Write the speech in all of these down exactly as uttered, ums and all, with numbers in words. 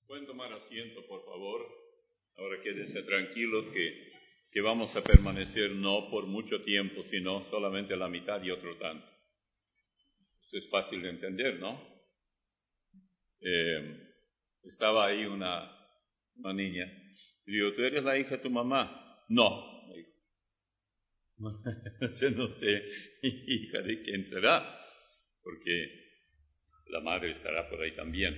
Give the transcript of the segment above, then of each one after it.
Pueden tomar asiento, por favor. Ahora quédense tranquilos que, que vamos a permanecer no por mucho tiempo, sino solamente la mitad y otro tanto. Eso es fácil de entender, ¿no? Eh, estaba ahí una, una niña. Y digo, ¿tú eres la hija de tu mamá? No, me dijo. No sé, hija de quién será, porque la madre estará por ahí también.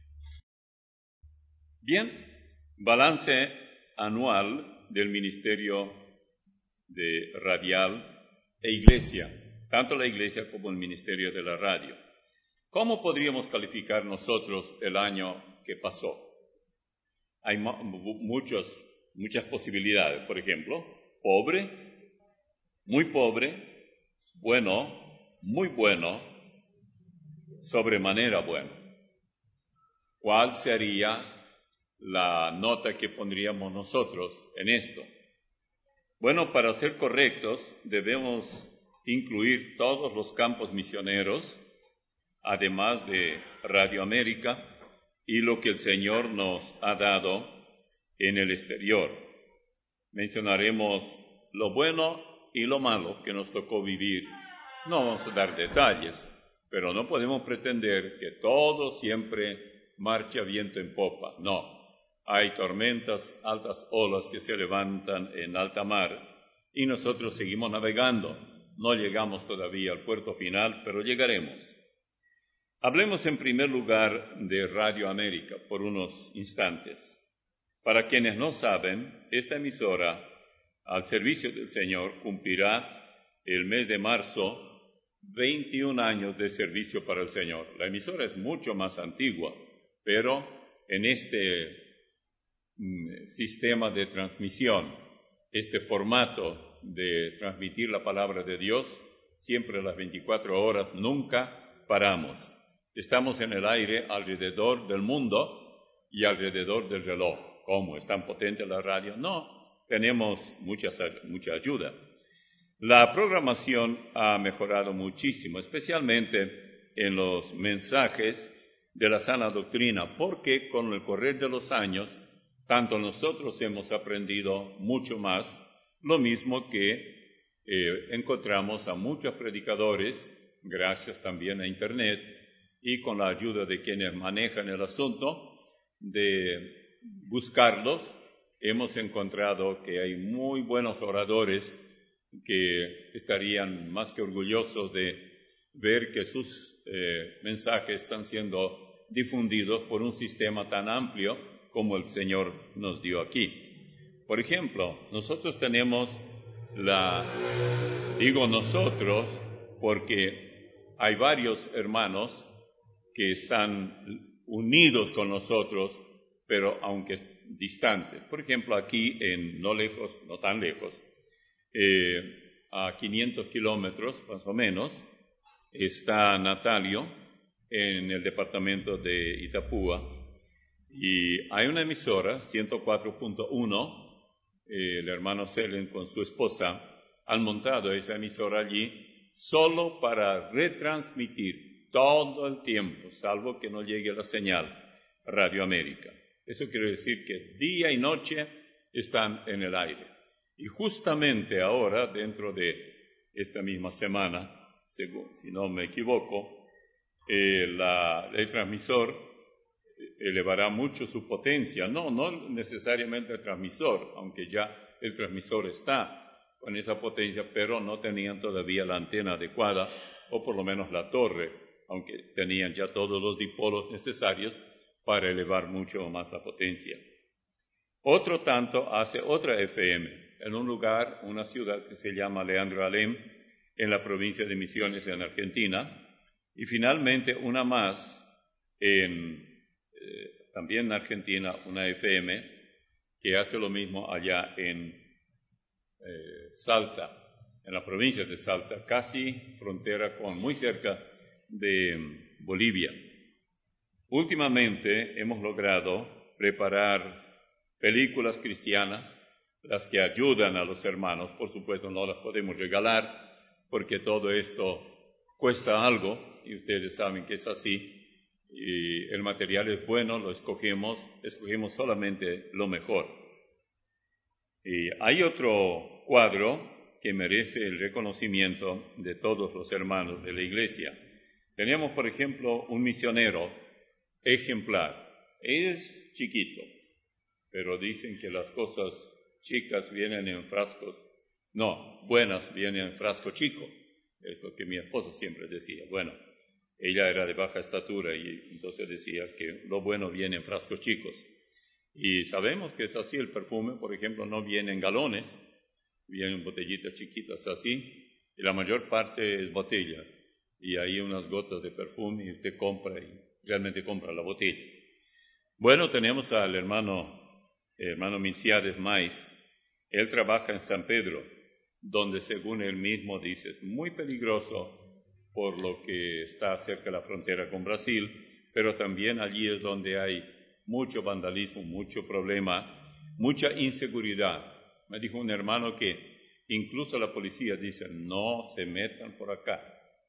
Bien, balance anual del Ministerio de Radial e Iglesia, tanto la Iglesia como el Ministerio de la Radio. ¿Cómo podríamos calificar nosotros el año que pasó? Hay muchos, muchas posibilidades. Por ejemplo, pobre, muy pobre, bueno, muy bueno, sobremanera bueno. ¿Cuál sería la nota que pondríamos nosotros en esto? Bueno, para ser correctos, debemos incluir todos los campos misioneros, además de Radio América, y lo que el Señor nos ha dado en el exterior. Mencionaremos lo bueno y lo malo que nos tocó vivir. No vamos a dar detalles, pero no podemos pretender que todo siempre marcha viento en popa. No. Hay tormentas, altas olas que se levantan en alta mar y nosotros seguimos navegando. No llegamos todavía al puerto final, pero llegaremos. Hablemos en primer lugar de Radio América por unos instantes. Para quienes no saben, esta emisora, al servicio del Señor, cumplirá el mes de marzo veintiún años de servicio para el Señor. La emisora es mucho más antigua, pero en este sistema de transmisión, este formato de transmitir la palabra de Dios, siempre a las veinticuatro horas, nunca paramos. Estamos en el aire alrededor del mundo y alrededor del reloj. ¿Cómo? ¿Es tan potente la radio? No, tenemos mucha, mucha ayuda. La programación ha mejorado muchísimo, especialmente en los mensajes de la sana doctrina, porque con el correr de los años, tanto nosotros hemos aprendido mucho más, lo mismo que eh, encontramos a muchos predicadores, gracias también a Internet, y con la ayuda de quienes manejan el asunto, de buscarlos, hemos encontrado que hay muy buenos oradores que estarían más que orgullosos de ver que sus eh, mensajes están siendo difundidos por un sistema tan amplio como el Señor nos dio aquí. Por ejemplo, nosotros tenemos la, digo nosotros, porque hay varios hermanos que están unidos con nosotros, pero aunque distantes. Por ejemplo, aquí en no lejos, no tan lejos, eh, a quinientos kilómetros más o menos, está Natalio en el departamento de Itapúa. Y hay una emisora, ciento cuatro punto uno, eh, el hermano Selen con su esposa han montado esa emisora allí solo para retransmitir todo el tiempo, salvo que no llegue la señal Radio América. Eso quiere decir que día y noche están en el aire. Y justamente ahora, dentro de esta misma semana, según, si no me equivoco, eh, la, el transmisor elevará mucho su potencia. No, no necesariamente el transmisor, aunque ya el transmisor está con esa potencia, pero no tenían todavía la antena adecuada, o por lo menos la torre, aunque tenían ya todos los dipolos necesarios para elevar mucho más la potencia. Otro tanto hace otra F M, en un lugar, una ciudad que se llama Leandro Alem, en la provincia de Misiones, en Argentina, y finalmente una más en Eh, también en Argentina, una F M que hace lo mismo allá en eh, Salta, en la provincia de Salta, casi frontera con, muy cerca de Bolivia. Últimamente hemos logrado preparar películas cristianas, las que ayudan a los hermanos. Por supuesto no las podemos regalar, porque todo esto cuesta algo, y ustedes saben que es así. y el material es bueno, lo escogemos, escogemos solamente lo mejor. Y hay otro cuadro que merece el reconocimiento de todos los hermanos de la iglesia. Tenemos, por ejemplo, un misionero ejemplar. Es chiquito, pero dicen que las cosas chicas vienen en frascos, no, buenas vienen en frasco chico. Es lo que mi esposa siempre decía. Bueno, ella era de baja estatura y entonces decía que lo bueno viene en frascos chicos. Y sabemos que es así. El perfume, por ejemplo, no viene en galones, viene en botellitas chiquitas así, y la mayor parte es botella. Y hay unas gotas de perfume y usted compra y realmente compra la botella. Bueno, tenemos al hermano, hermano Minciades Maiz. Él trabaja en San Pedro, donde según él mismo dice es muy peligroso por lo que está cerca de la frontera con Brasil, pero también allí es donde hay mucho vandalismo, mucho problema, mucha inseguridad. Me dijo un hermano que incluso la policía dice, no se metan por acá.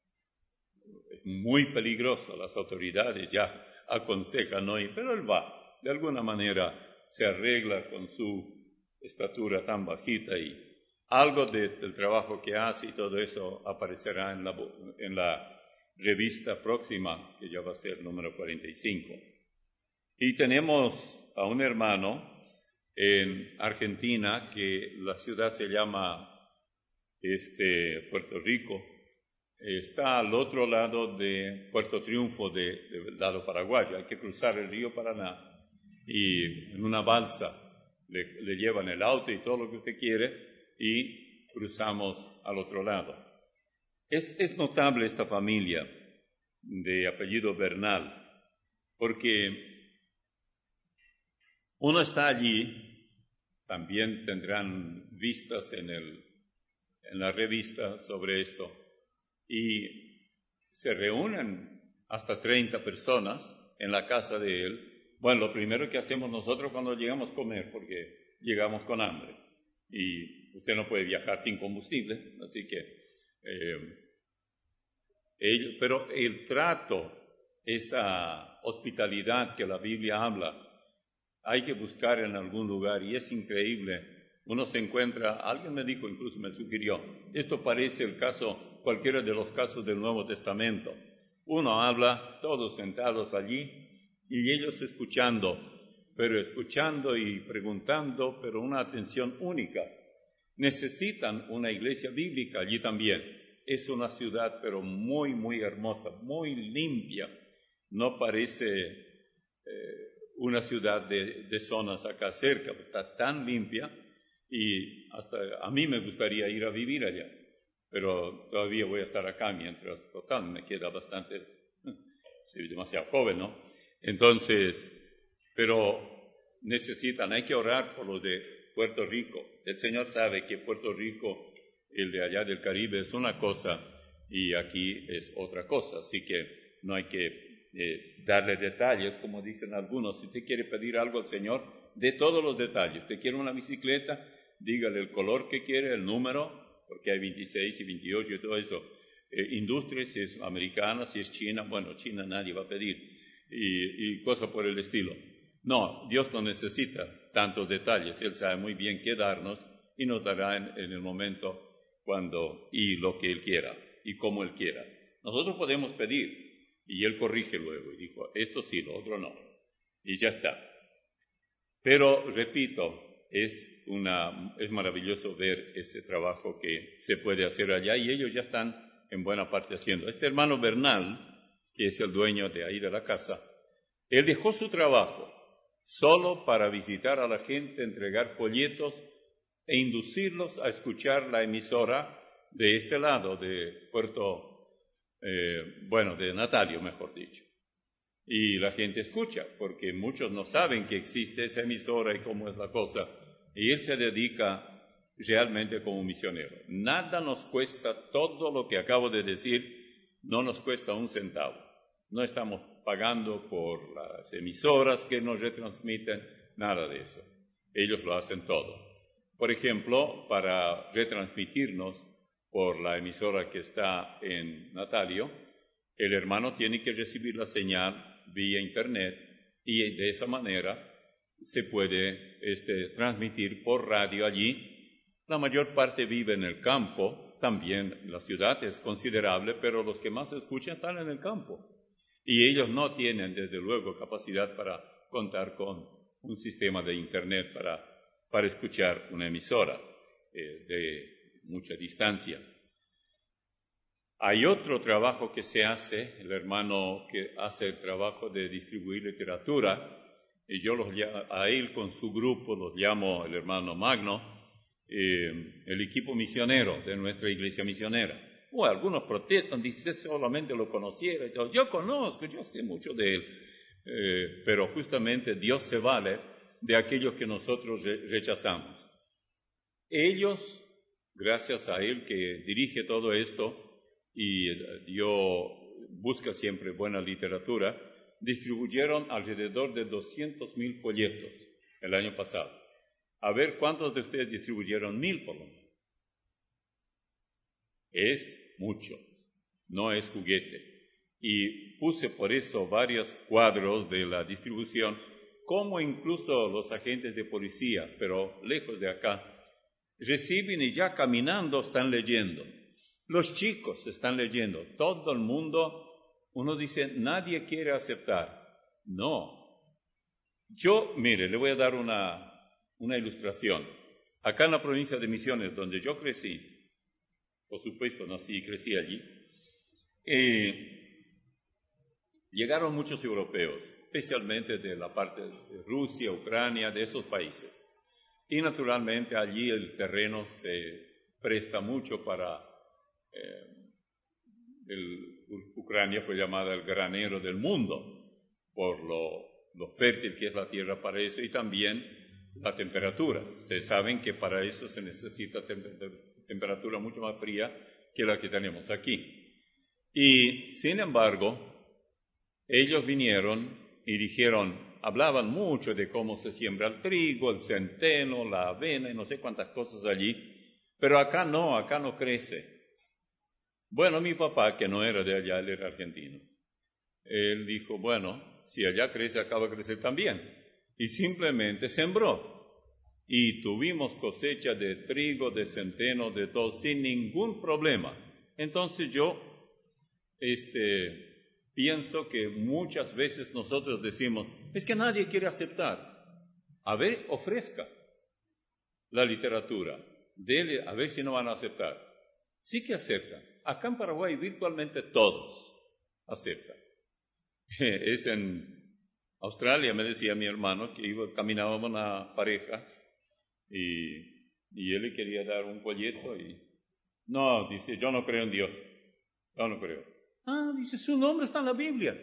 Es muy peligroso, las autoridades ya aconsejan no ir, pero él va. De alguna manera se arregla con su estatura tan bajita y algo de, del trabajo que hace y todo eso aparecerá en la, en la revista próxima, que ya va a ser número cuarenta y cinco. Y tenemos a un hermano en Argentina, que la ciudad se llama este, Puerto Rico. Está al otro lado de Puerto Triunfo, de, del lado paraguayo. Hay que cruzar el río Paraná y en una balsa le, le llevan el auto y todo lo que usted quiere y cruzamos al otro lado. Es, es notable esta familia de apellido Bernal, porque uno está allí, también tendrán vistas en, el, en la revista sobre esto, y se reúnen hasta treinta personas en la casa de él. Bueno, lo primero que hacemos nosotros cuando llegamos a comer, porque llegamos con hambre, y usted no puede viajar sin combustible, así que, eh, ellos, pero el trato, esa hospitalidad que la Biblia habla, hay que buscar en algún lugar, y es increíble. Uno se encuentra, alguien me dijo, incluso me sugirió, esto parece el caso, cualquiera de los casos del Nuevo Testamento. Uno habla, todos sentados allí, y ellos escuchando, pero escuchando y preguntando, pero una atención única. Necesitan una iglesia bíblica allí también. Es una ciudad, pero muy, muy hermosa, muy limpia. No parece eh, una ciudad de, de zonas acá cerca, está tan limpia, y hasta a mí me gustaría ir a vivir allá, pero todavía voy a estar acá mientras, total, me queda bastante, soy demasiado joven, ¿no? Entonces, pero necesitan, hay que orar por los de Puerto Rico. El Señor sabe que Puerto Rico, el de allá del Caribe, es una cosa y aquí es otra cosa, así que no hay que eh, darle detalles, como dicen algunos. Si usted quiere pedir algo al Señor, dé todos los detalles. Usted quiere una bicicleta, dígale el color que quiere, el número, porque hay veintiséis y veintiocho y todo eso. Eh, industria, si es americana, si es China, bueno, China nadie va a pedir, y, y cosas por el estilo. No, Dios no necesita tantos detalles, Él sabe muy bien qué darnos y nos dará en, en el momento cuando y lo que Él quiera y como Él quiera. Nosotros podemos pedir y Él corrige luego y dijo, esto sí, lo otro no, y ya está. Pero, repito, es, una, es maravilloso ver ese trabajo que se puede hacer allá y ellos ya están en buena parte haciendo. Este hermano Bernal, que es el dueño de ahí de la casa, él dejó su trabajo solo para visitar a la gente, entregar folletos e inducirlos a escuchar la emisora de este lado, de Puerto, eh, bueno, de Natalio, mejor dicho. Y la gente escucha, porque muchos no saben que existe esa emisora y cómo es la cosa. Y él se dedica realmente como misionero. Nada nos cuesta, todo lo que acabo de decir, no nos cuesta un centavo. No estamos pagando por las emisoras que nos retransmiten, nada de eso. Ellos lo hacen todo. Por ejemplo, para retransmitirnos por la emisora que está en Natalio, el hermano tiene que recibir la señal vía Internet y de esa manera se puede este, transmitir por radio allí. La mayor parte vive en el campo, también la ciudad es considerable, pero los que más escuchan están en el campo. Y ellos no tienen, desde luego, capacidad para contar con un sistema de Internet para, para escuchar una emisora eh, de mucha distancia. Hay otro trabajo que se hace, el hermano que hace el trabajo de distribuir literatura, y yo los, a él con su grupo los llamo el hermano Magno, eh, el equipo misionero de nuestra iglesia misionera. O algunos protestan, dicen, solamente lo conociera. Yo, yo conozco, yo sé mucho de él, eh, pero justamente Dios se vale de aquellos que nosotros re- rechazamos. Ellos, gracias a él que dirige todo esto, y Dios busca siempre buena literatura, distribuyeron alrededor de doscientos mil folletos el año pasado. A ver, ¿cuántos de ustedes distribuyeron? Mil por lo menos. Es mucho, no es juguete. Y puse por eso varios cuadros de la distribución, como incluso los agentes de policía, pero lejos de acá, reciben y ya caminando están leyendo. Los chicos están leyendo, todo el mundo, uno dice, nadie quiere aceptar. No. Yo, mire, le voy a dar una, una ilustración. Acá en la provincia de Misiones, donde yo crecí, por supuesto nací y crecí allí, eh, llegaron muchos europeos, especialmente de la parte de Rusia, Ucrania, de esos países. Y naturalmente allí el terreno se presta mucho para... Eh, el, Ucrania fue llamada el granero del mundo por lo, lo fértil que es la tierra para eso y también la temperatura. Ustedes saben que para eso se necesita tem temperatura mucho más fría que la que tenemos aquí. Y sin embargo, ellos vinieron y dijeron, hablaban mucho de cómo se siembra el trigo, el centeno, la avena y no sé cuántas cosas allí, pero acá no, acá no crece. Bueno, mi papá, que no era de allá, él era argentino, él dijo, bueno, si allá crece, acá va a crecer también. Y simplemente sembró. Y tuvimos cosecha de trigo, de centeno, de todo, sin ningún problema. Entonces yo este, pienso que muchas veces nosotros decimos, es que nadie quiere aceptar. A ver, ofrezca la literatura, dele, a ver si no van a aceptar. Sí que aceptan. Acá en Paraguay virtualmente todos aceptan. Es en Australia, me decía mi hermano, que iba, caminábamos una pareja y, y él le quería dar un folleto y no, dice, yo no creo en Dios, yo no creo. Ah, dice, su nombre está en la Biblia.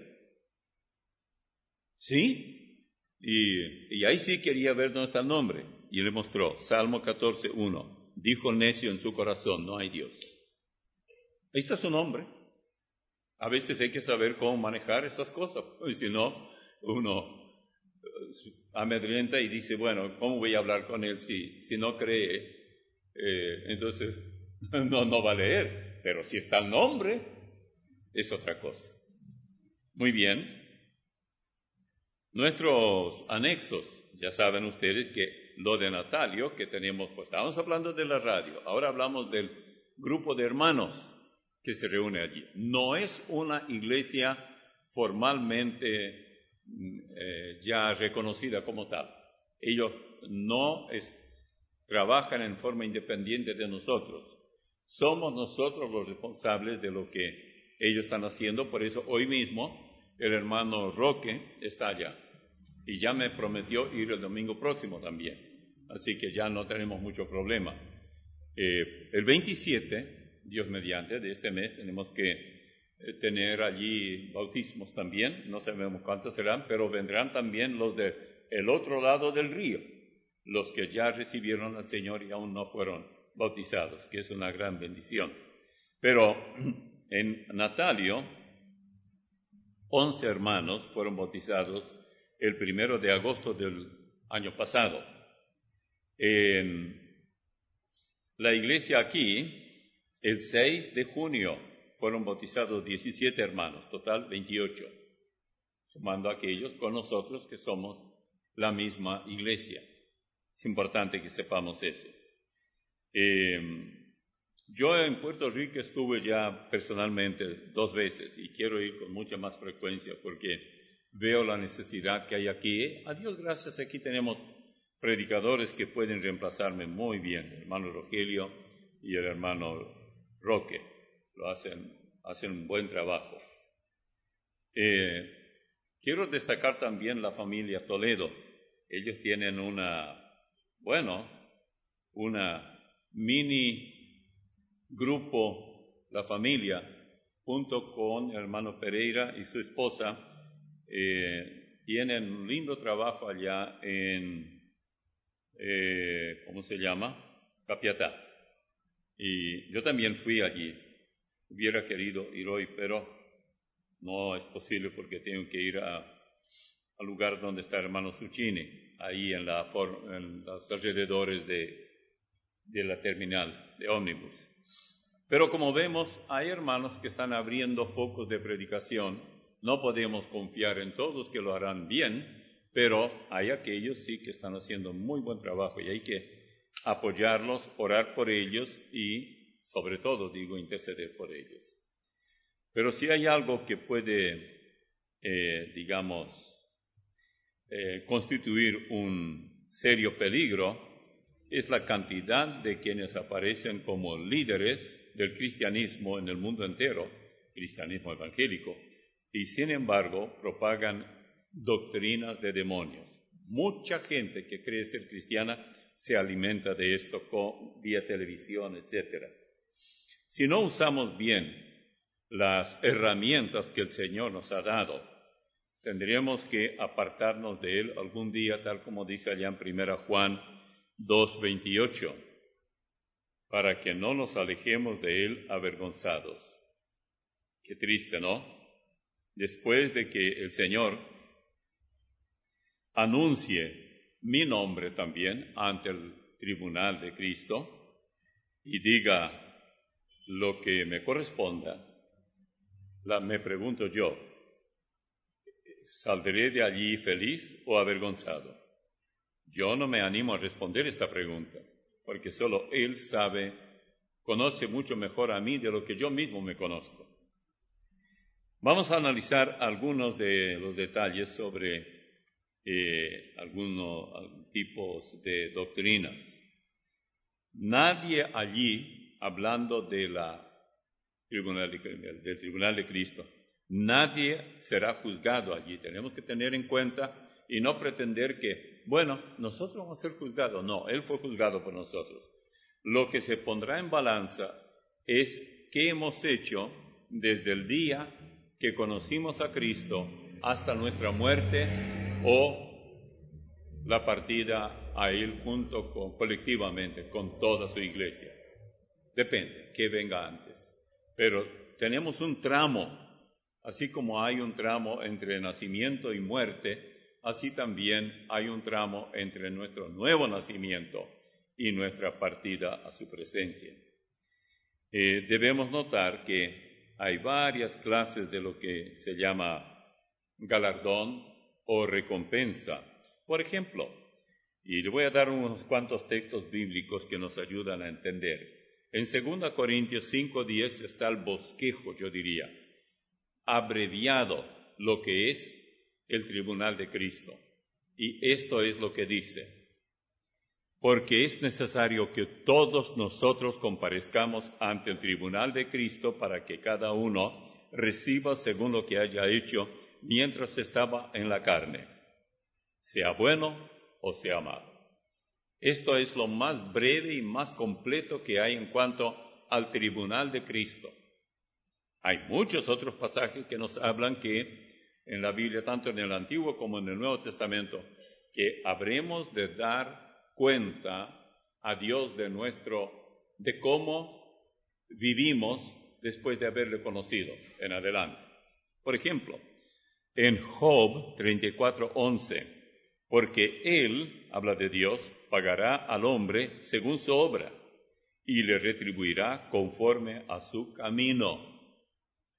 ¿Sí? Y, y ahí sí quería ver dónde está el nombre. Y le mostró, Salmo catorce, uno, dijo el necio en su corazón, no hay Dios. Ahí está su nombre. A veces hay que saber cómo manejar esas cosas, y si no, uno amedrenta y dice, bueno, ¿cómo voy a hablar con él si, si no cree? Eh, entonces, no, no va a leer, pero si está el nombre, es otra cosa. Muy bien. Nuestros anexos, ya saben ustedes que lo de Natalio, que tenemos, pues estábamos hablando de la radio, ahora hablamos del grupo de hermanos que se reúne allí. No es una iglesia formalmente eh, ya reconocida como tal. Ellos no es, trabajan en forma independiente de nosotros. Somos nosotros los responsables de lo que ellos están haciendo. Por eso hoy mismo el hermano Roque está allá. Y ya me prometió ir el domingo próximo también. Así que ya no tenemos mucho problema. Eh, el veintisiete... Dios mediante, de este mes, tenemos que eh, tener allí bautismos también, no sabemos cuántos serán, pero vendrán también los de el otro lado del río, los que ya recibieron al Señor y aún no fueron bautizados, que es una gran bendición. Pero en Natalio, once hermanos fueron bautizados el primero de agosto del año pasado. En la iglesia aquí, el seis de junio fueron bautizados diecisiete hermanos, total veintiocho. sumando a aquellos con nosotros que somos la misma iglesia. Es importante que sepamos eso. Eh, yo en Puerto Rico estuve ya personalmente dos veces y quiero ir con mucha más frecuencia porque veo la necesidad que hay aquí. A Dios gracias, aquí tenemos predicadores que pueden reemplazarme muy bien, el hermano Rogelio y el hermano Roque. Lo hacen, hacen un buen trabajo. Eh, quiero destacar también la familia Toledo. Ellos tienen una, bueno, una mini grupo, la familia, junto con el hermano Pereira y su esposa, eh, tienen un lindo trabajo allá en, eh, ¿cómo se llama? Capiatá. Y yo también fui allí. Hubiera querido ir hoy, pero no es posible porque tengo que ir a, al lugar donde está el hermano Suchini, ahí en, la for, en los alrededores de, de la terminal de ómnibus. Pero como vemos, hay hermanos que están abriendo focos de predicación. No podemos confiar en todos que lo harán bien, pero hay aquellos sí que están haciendo muy buen trabajo y hay que apoyarlos, orar por ellos y, sobre todo, digo, interceder por ellos. Pero si hay algo que puede, eh, digamos, eh, constituir un serio peligro, es la cantidad de quienes aparecen como líderes del cristianismo en el mundo entero, cristianismo evangélico, y sin embargo propagan doctrinas de demonios. Mucha gente que cree ser cristiana se alimenta de esto con, vía televisión, etcétera. Si no usamos bien las herramientas que el Señor nos ha dado, tendríamos que apartarnos de Él algún día, tal como dice allá en primera Juan dos veintiocho, para que no nos alejemos de Él avergonzados. Qué triste, ¿no? Después de que el Señor anuncie mi nombre también ante el tribunal de Cristo y diga lo que me corresponda, la, me pregunto yo, ¿saldré de allí feliz o avergonzado? Yo no me animo a responder esta pregunta, porque solo Él sabe, conoce mucho mejor a mí de lo que yo mismo me conozco. Vamos a analizar algunos de los detalles sobre eh, algunos, algunos tipos de doctrinas. Nadie allí, hablando de la tribunal de, del Tribunal de Cristo, nadie será juzgado allí. Tenemos que tener en cuenta y no pretender que, bueno, nosotros vamos a ser juzgados. No, Él fue juzgado por nosotros. Lo que se pondrá en balanza es qué hemos hecho desde el día que conocimos a Cristo hasta nuestra muerte o la partida a Él junto con, colectivamente, con toda su iglesia. Depende, que venga antes. Pero tenemos un tramo, así como hay un tramo entre nacimiento y muerte, así también hay un tramo entre nuestro nuevo nacimiento y nuestra partida a su presencia. Eh, debemos notar que hay varias clases de lo que se llama galardón o recompensa. Por ejemplo, y le voy a dar unos cuantos textos bíblicos que nos ayudan a entender. En segunda Corintios cinco diez está el bosquejo, yo diría, abreviado lo que es el tribunal de Cristo. Y esto es lo que dice: porque es necesario que todos nosotros comparezcamos ante el tribunal de Cristo para que cada uno reciba según lo que haya hecho mientras estaba en la carne, sea bueno o sea malo. Esto es lo más breve y más completo que hay en cuanto al tribunal de Cristo. Hay muchos otros pasajes que nos hablan que en la Biblia, tanto en el Antiguo como en el Nuevo Testamento, que habremos de dar cuenta a Dios de nuestro, de cómo vivimos después de haberle conocido en adelante. Por ejemplo, en Job treinta y cuatro once, porque Él, habla de Dios, pagará al hombre según su obra y le retribuirá conforme a su camino.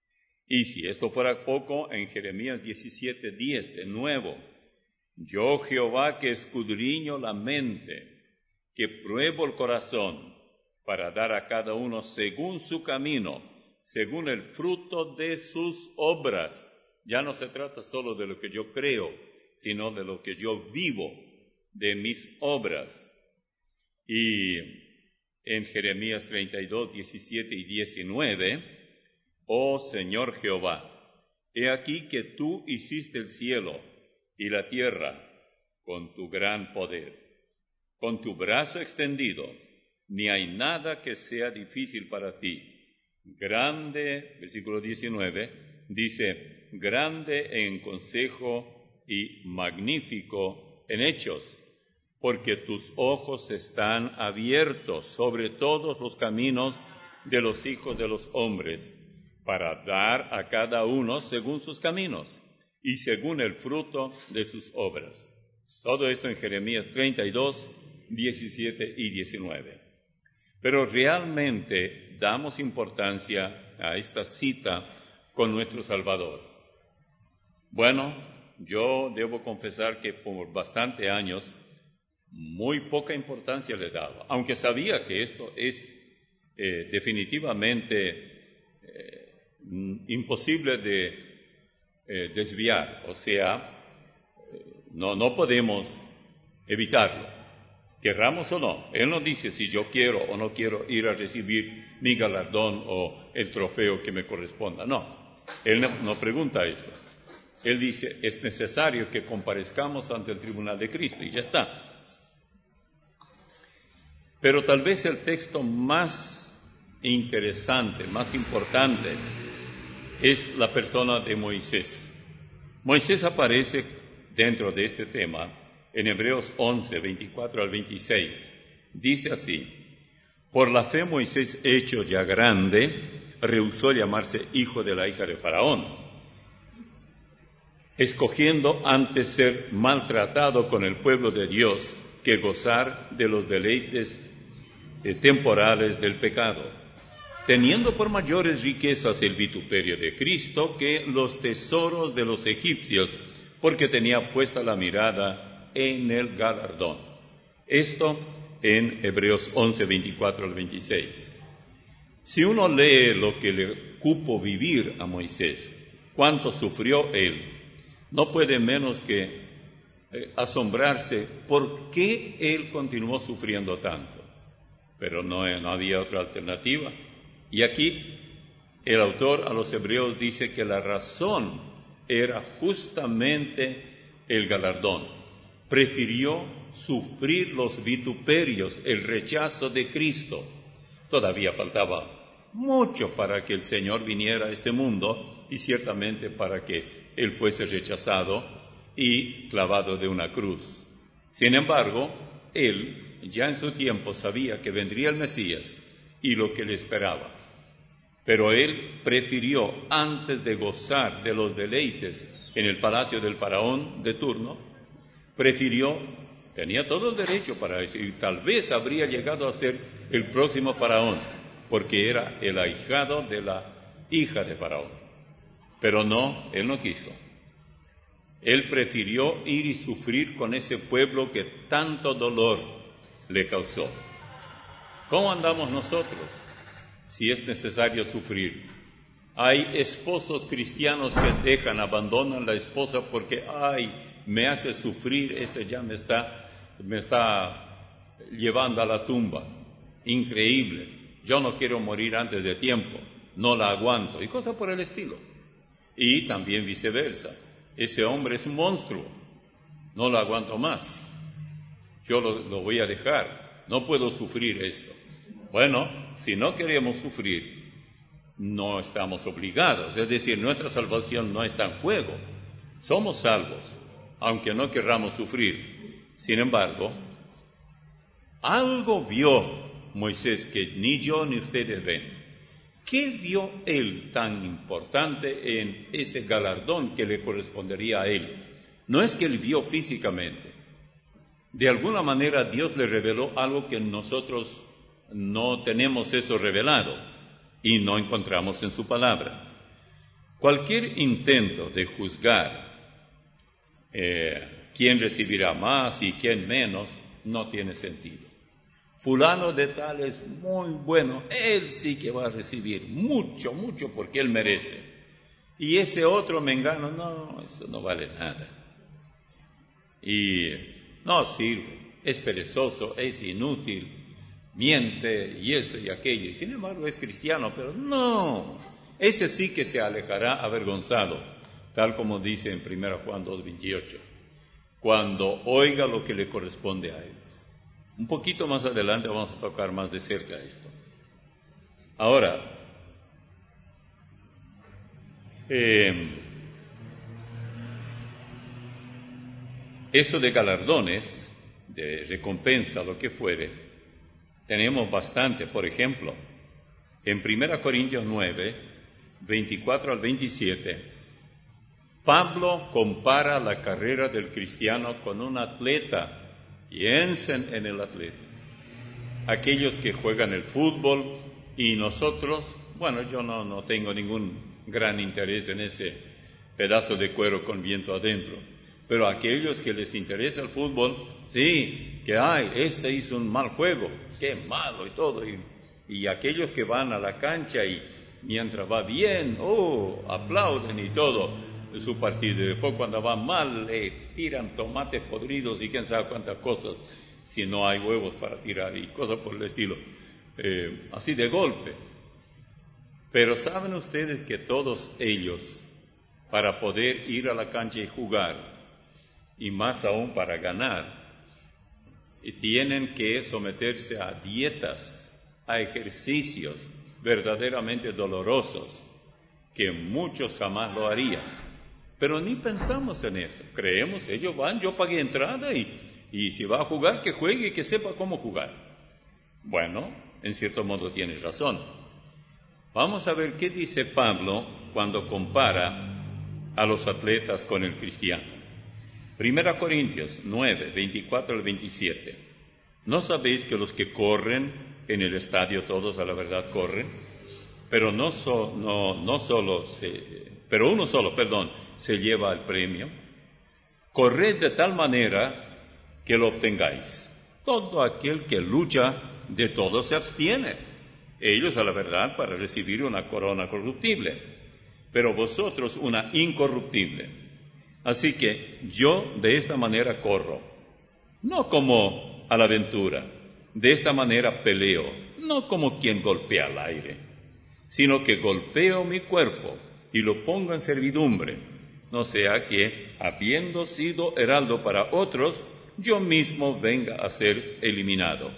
Y si esto fuera poco, en Jeremías diecisiete diez, de nuevo, yo Jehová que escudriño la mente, que pruebo el corazón, para dar a cada uno según su camino, según el fruto de sus obras. Ya no se trata solo de lo que yo creo, sino de lo que yo vivo, de mis obras. Y en Jeremías treinta y dos, diecisiete y diecinueve, oh Señor Jehová, he aquí que tú hiciste el cielo y la tierra con tu gran poder, con tu brazo extendido, ni hay nada que sea difícil para ti. Grande, versículo diecinueve, dice, grande en consejo y magnífico en hechos, porque tus ojos están abiertos sobre todos los caminos de los hijos de los hombres, para dar a cada uno según sus caminos y según el fruto de sus obras. Todo esto en Jeremías treinta y dos, diecisiete y diecinueve. Pero realmente damos importancia a esta cita con nuestro Salvador. Bueno, yo debo confesar que por bastante años muy poca importancia le daba, aunque sabía que esto es eh, definitivamente eh, imposible de eh, desviar, o sea, eh, no, no podemos evitarlo. Querramos o no, Él no dice si yo quiero o no quiero ir a recibir mi galardón o el trofeo que me corresponda. No, Él no, no pregunta eso. Él dice, es necesario que comparezcamos ante el tribunal de Cristo y ya está. Pero tal vez el texto más interesante, más importante, es la persona de Moisés. Moisés aparece dentro de este tema en Hebreos once, veinticuatro al veintiséis, dice así, por la fe Moisés, hecho ya grande, rehusó llamarse hijo de la hija de Faraón, escogiendo antes ser maltratado con el pueblo de Dios que gozar de los deleites eh, temporales del pecado, teniendo por mayores riquezas el vituperio de Cristo que los tesoros de los egipcios, porque tenía puesta la mirada en el galardón. Esto en Hebreos once, veinticuatro al veintiséis. Si uno lee lo que le cupo vivir a Moisés, cuánto sufrió él, no puede menos que eh, asombrarse por qué él continuó sufriendo tanto. Pero no, no había otra alternativa. Y aquí el autor a los Hebreos dice que la razón era justamente el galardón. Prefirió sufrir los vituperios, el rechazo de Cristo. Todavía faltaba mucho para que el Señor viniera a este mundo y ciertamente para que Él fuese rechazado y clavado de una cruz. Sin embargo, Él ya en su tiempo sabía que vendría el Mesías y lo que le esperaba. Pero Él prefirió, antes de gozar de los deleites en el palacio del faraón de turno, prefirió, tenía todo el derecho para eso, y tal vez habría llegado a ser el próximo faraón, porque era el ahijado de la hija de faraón. Pero no, él no quiso. Él prefirió ir y sufrir con ese pueblo que tanto dolor le causó. ¿Cómo andamos nosotros si es necesario sufrir? Hay esposos cristianos que dejan, abandonan la esposa porque, ay, me hace sufrir, este ya me está, me está llevando a la tumba. Increíble. Yo no quiero morir antes de tiempo, no la aguanto, y cosas por el estilo. Y también viceversa. Ese hombre es un monstruo, no lo aguanto más. Yo lo, lo voy a dejar, no puedo sufrir esto. Bueno, si no queremos sufrir, no estamos obligados, es decir, nuestra salvación no está en juego. Somos salvos, aunque no querramos sufrir. Sin embargo, algo vio Moisés que ni yo ni ustedes ven. ¿Qué vio él tan importante en ese galardón que le correspondería a él? No es que él vio físicamente. De alguna manera Dios le reveló algo que nosotros no tenemos eso revelado y no encontramos en su palabra. Cualquier intento de juzgar eh, quién recibirá más y quién menos no tiene sentido. Fulano de tal es muy bueno, él sí que va a recibir mucho, mucho porque él merece. Y ese otro mengano, no, eso no vale nada. Y no sirve, es perezoso, es inútil, miente y eso y aquello. Y sin embargo es cristiano, pero no, ese sí que se alejará avergonzado, tal como dice en primera Juan dos veintiocho, cuando oiga lo que le corresponde a él. Un poquito más adelante vamos a tocar más de cerca esto. Ahora, eh, eso de galardones, de recompensa, lo que fuere, tenemos bastante. Por ejemplo, en primera Corintios nueve, veinticuatro al veintisiete, Pablo compara la carrera del cristiano con un atleta. Piensen en el atleta, aquellos que juegan el fútbol y nosotros, bueno, yo no, no tengo ningún gran interés en ese pedazo de cuero con viento adentro, pero aquellos que les interesa el fútbol, sí, que ay, este hizo un mal juego, qué malo y todo, y, y aquellos que van a la cancha y mientras va bien, oh, aplauden y todo su partido, y después cuando va mal le tiran tomates podridos y quién sabe cuántas cosas, si no hay huevos para tirar y cosas por el estilo, eh, así de golpe. Pero saben ustedes que todos ellos, para poder ir a la cancha y jugar, y más aún para ganar, tienen que someterse a dietas, a ejercicios verdaderamente dolorosos, que muchos jamás lo harían. Pero ni pensamos en eso. Creemos, ellos van, yo pagué entrada y, y si va a jugar, que juegue y que sepa cómo jugar. Bueno, en cierto modo tienes razón. Vamos a ver qué dice Pablo cuando compara a los atletas con el cristiano. Primera Corintios nueve, veinticuatro al veintisiete. ¿No sabéis que los que corren en el estadio todos a la verdad corren? Pero no, so, no, no solo se... Pero uno solo, perdón, se lleva el premio. Corred de tal manera que lo obtengáis. Todo aquel que lucha, de todo se abstiene. Ellos, a la verdad, para recibir una corona corruptible, pero vosotros una incorruptible. Así que yo de esta manera corro, no como a la aventura, de esta manera peleo, no como quien golpea al aire, sino que golpeo mi cuerpo y lo pongo en servidumbre, no sea que, habiendo sido heraldo para otros, yo mismo venga a ser eliminado.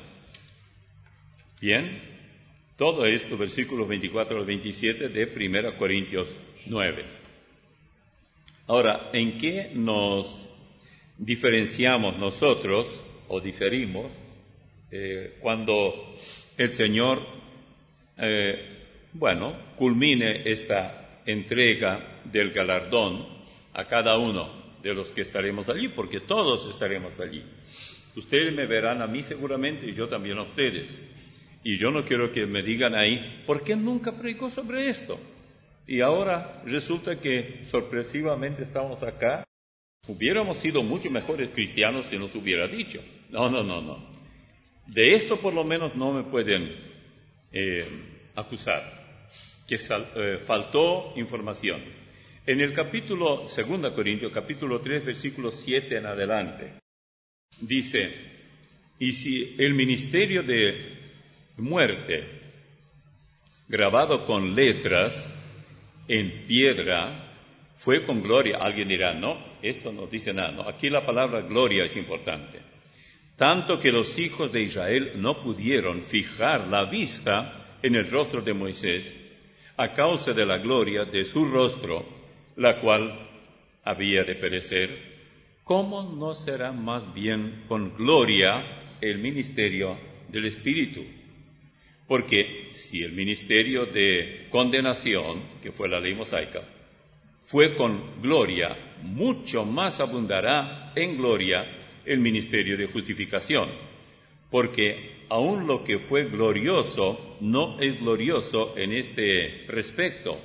Bien, todo esto, versículos veinticuatro al veintisiete de primera Corintios nueve. Ahora, ¿en qué nos diferenciamos nosotros, o diferimos, eh, cuando el Señor, eh, bueno, culmine esta entrega del galardón a cada uno de los que estaremos allí, porque todos estaremos allí. Ustedes me verán a mí seguramente y yo también a ustedes. Y yo no quiero que me digan ahí, ¿por qué nunca predicó sobre esto? Y ahora resulta que sorpresivamente estamos acá. Hubiéramos sido mucho mejores cristianos si nos hubiera dicho. No, no, no, no. De esto por lo menos no me pueden eh, acusar. que sal, eh, faltó información. En el capítulo dos Corintios, capítulo tres, versículo siete en adelante, dice, y si el ministerio de muerte, grabado con letras en piedra, fue con gloria, alguien dirá, no, esto no dice nada, no, aquí la palabra gloria es importante, tanto que los hijos de Israel no pudieron fijar la vista en el rostro de Moisés, a causa de la gloria de su rostro, la cual había de perecer, ¿cómo no será más bien con gloria el ministerio del Espíritu? Porque si el ministerio de condenación, que fue la ley mosaica, fue con gloria, mucho más abundará en gloria el ministerio de justificación, porque aun lo que fue glorioso no es glorioso en este respecto,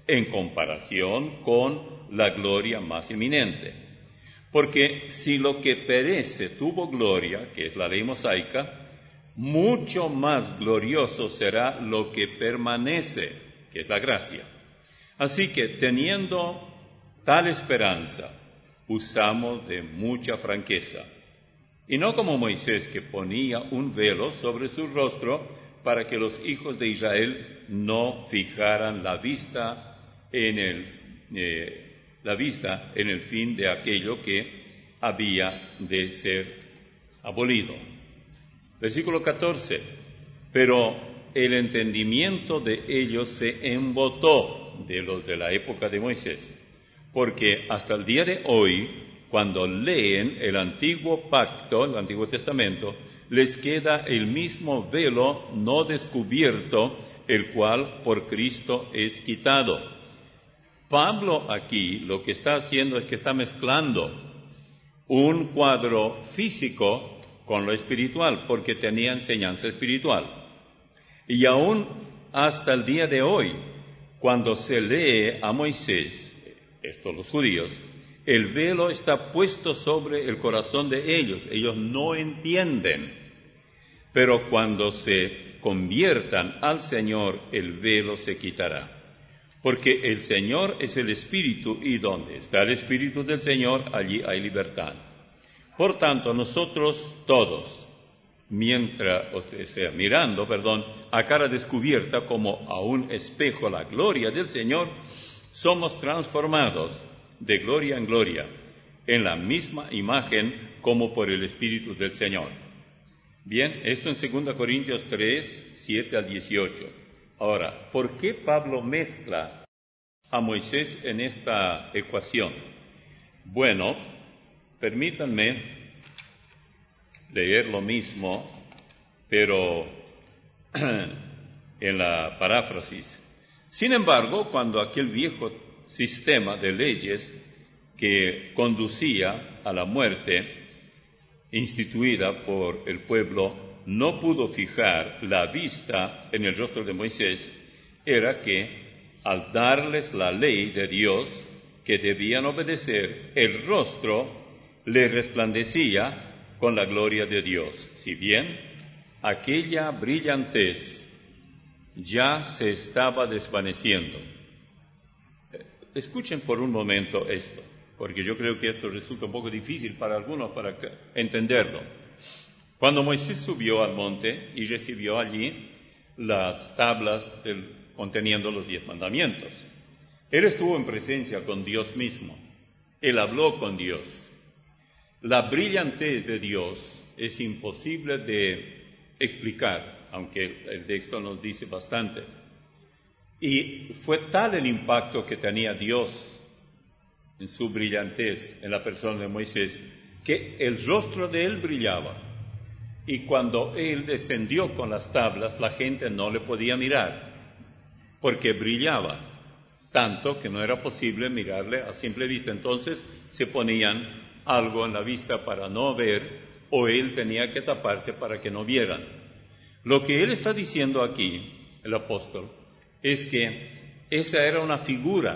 en comparación con la gloria más eminente. Porque si lo que perece tuvo gloria, que es la ley mosaica, mucho más glorioso será lo que permanece, que es la gracia. Así que, teniendo tal esperanza, usamos de mucha franqueza. Y no como Moisés, que ponía un velo sobre su rostro para que los hijos de Israel no fijaran la vista en el, eh, la vista en el fin de aquello que había de ser abolido. Versículo catorce. Pero el entendimiento de ellos se embotó, de los de la época de Moisés, porque hasta el día de hoy, cuando leen el antiguo pacto, el Antiguo Testamento, les queda el mismo velo no descubierto, el cual por Cristo es quitado. Pablo aquí lo que está haciendo es que está mezclando un cuadro físico con lo espiritual, porque tenía enseñanza espiritual. Y aún hasta el día de hoy, cuando se lee a Moisés, estos los judíos, el velo está puesto sobre el corazón de ellos. Ellos no entienden. Pero cuando se conviertan al Señor, el velo se quitará. Porque el Señor es el Espíritu, y donde está el Espíritu del Señor, allí hay libertad. Por tanto, nosotros todos, mientras, o sea, mirando, perdón, a cara descubierta como a un espejo la gloria del Señor, somos transformados de gloria en gloria, en la misma imagen como por el Espíritu del Señor. Bien, esto en segunda Corintios tres, siete al dieciocho. Ahora, ¿por qué Pablo mezcla a Moisés en esta ecuación? Bueno, permítanme leer lo mismo, pero en la paráfrasis. Sin embargo, cuando aquel viejo sistema de leyes que conducía a la muerte, instituida por el pueblo, no pudo fijar la vista en el rostro de Moisés, era que, al darles la ley de Dios que debían obedecer, el rostro le resplandecía con la gloria de Dios. Si bien aquella brillantez ya se estaba desvaneciendo. Escuchen por un momento esto, porque yo creo que esto resulta un poco difícil para algunos para entenderlo. Cuando Moisés subió al monte y recibió allí las tablas del, conteniendo los diez mandamientos, él estuvo en presencia con Dios mismo. Él habló con Dios. La brillantez de Dios es imposible de explicar, aunque el texto nos dice bastante. Y fue tal el impacto que tenía Dios en su brillantez en la persona de Moisés, que el rostro de él brillaba. Y cuando él descendió con las tablas, la gente no le podía mirar, porque brillaba tanto que no era posible mirarle a simple vista. Entonces se ponían algo en la vista para no ver, o él tenía que taparse para que no vieran. Lo que él está diciendo aquí, el apóstol, es que esa era una figura,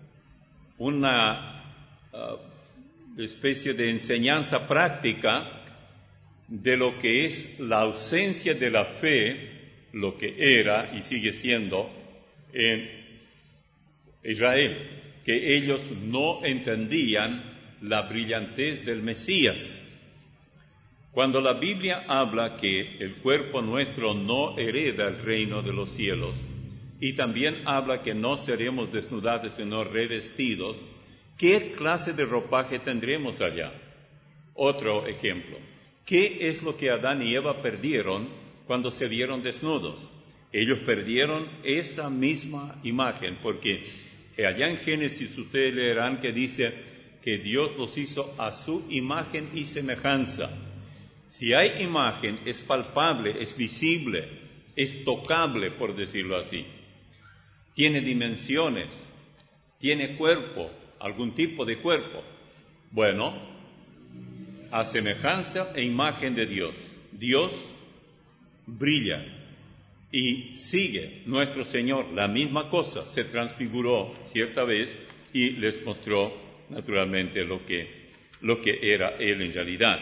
una uh, especie de enseñanza práctica de lo que es la ausencia de la fe, lo que era y sigue siendo en Israel, que ellos no entendían la brillantez del Mesías. Cuando la Biblia habla que el cuerpo nuestro no hereda el reino de los cielos, y también habla que no seremos desnudados sino revestidos, ¿qué clase de ropaje tendremos allá? Otro ejemplo. ¿Qué es lo que Adán y Eva perdieron cuando se vieron desnudos? Ellos perdieron esa misma imagen, porque allá en Génesis ustedes leerán que dice que Dios los hizo a su imagen y semejanza. Si hay imagen, es palpable, es visible, es tocable, por decirlo así. Tiene dimensiones, tiene cuerpo, algún tipo de cuerpo. Bueno, a semejanza e imagen de Dios. Dios brilla. Y sigue nuestro Señor la misma cosa, se transfiguró cierta vez y les mostró naturalmente lo que, lo que era Él en realidad.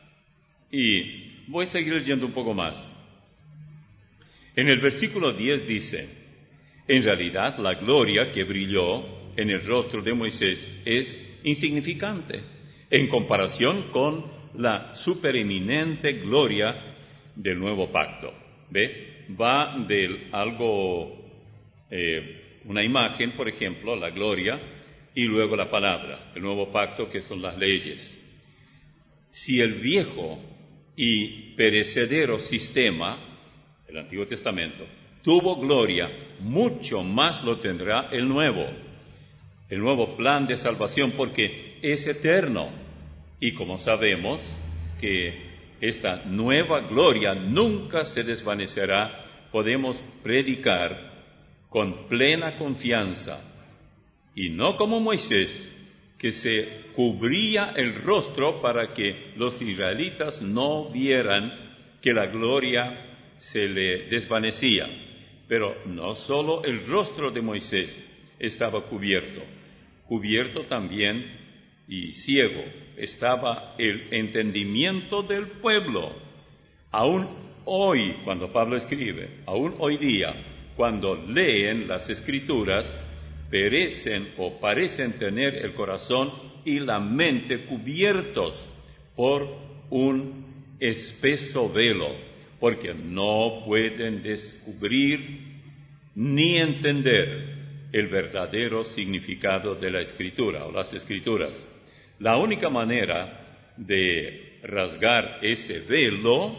Y voy a seguir leyendo un poco más. En el versículo diez dice, en realidad la gloria que brilló en el rostro de Moisés es insignificante en comparación con la supereminente gloria del nuevo pacto. ¿Ve? Va de algo, eh, una imagen, por ejemplo, la gloria, y luego la palabra, el nuevo pacto, que son las leyes. Si el viejo y perecedero sistema, el Antiguo Testamento, tuvo gloria, mucho más lo tendrá el nuevo, el nuevo plan de salvación, porque es eterno. Y como sabemos que esta nueva gloria nunca se desvanecerá, podemos predicar con plena confianza, y no como Moisés, que se cubría el rostro para que los israelitas no vieran que la gloria se le desvanecía. Pero no solo el rostro de Moisés estaba cubierto, cubierto también y ciego estaba el entendimiento del pueblo. Aún hoy, cuando Pablo escribe, aún hoy día, cuando leen las Escrituras, perecen o parecen tener el corazón y la mente cubiertos por un espeso velo, porque no pueden descubrir ni entender el verdadero significado de la Escritura o las Escrituras. La única manera de rasgar ese velo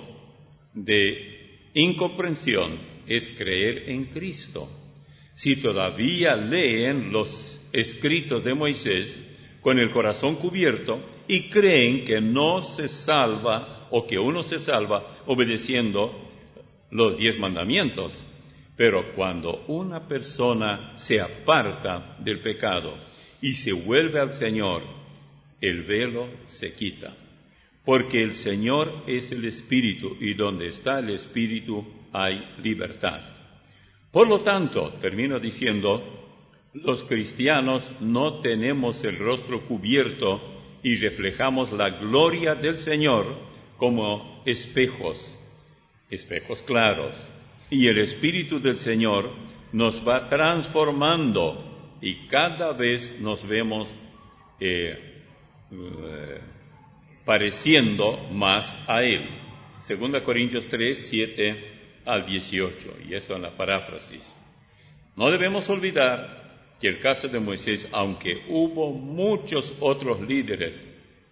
de incomprensión es creer en Cristo. Si todavía leen los escritos de Moisés con el corazón cubierto y creen que no se salva o que uno se salva obedeciendo los diez mandamientos, pero cuando una persona se aparta del pecado y se vuelve al Señor, el velo se quita, porque el Señor es el Espíritu, y donde está el Espíritu hay libertad. Por lo tanto, termino diciendo, los cristianos no tenemos el rostro cubierto y reflejamos la gloria del Señor como espejos, espejos claros, y el Espíritu del Señor nos va transformando y cada vez nos vemos eh, Eh, pareciendo más a Él. Segunda Corintios tres, siete al dieciocho, y esto en la paráfrasis. No debemos olvidar que el caso de Moisés, aunque hubo muchos otros líderes,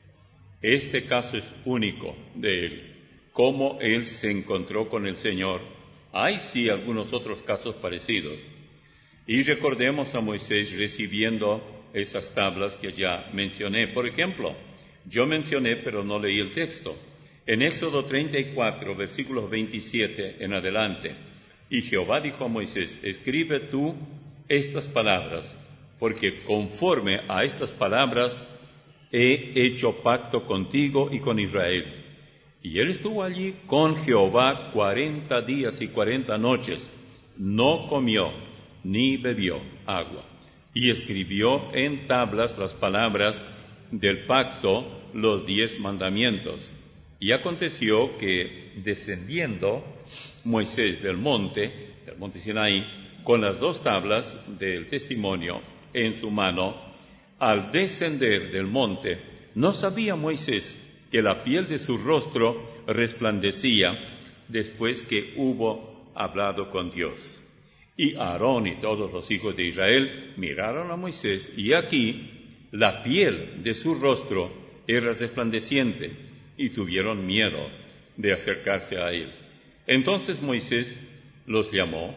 este caso es único de él, cómo él se encontró con el Señor. Hay sí algunos otros casos parecidos. Y recordemos a Moisés recibiendo esas tablas que ya mencioné. Por ejemplo, yo mencioné, pero no leí el texto. En Éxodo treinta y cuatro, versículos veintisiete en adelante. Y Jehová dijo a Moisés, escribe tú estas palabras, porque conforme a estas palabras he hecho pacto contigo y con Israel. Y él estuvo allí con Jehová cuarenta días y cuarenta noches. No comió ni bebió agua. Y escribió en tablas las palabras del pacto, los diez mandamientos. Y aconteció que, descendiendo Moisés del monte, del monte Sinaí, con las dos tablas del testimonio en su mano, al descender del monte, no sabía Moisés que la piel de su rostro resplandecía después que hubo hablado con Dios. Y Aarón y todos los hijos de Israel miraron a Moisés, y aquí la piel de su rostro era resplandeciente, y tuvieron miedo de acercarse a él. Entonces Moisés los llamó,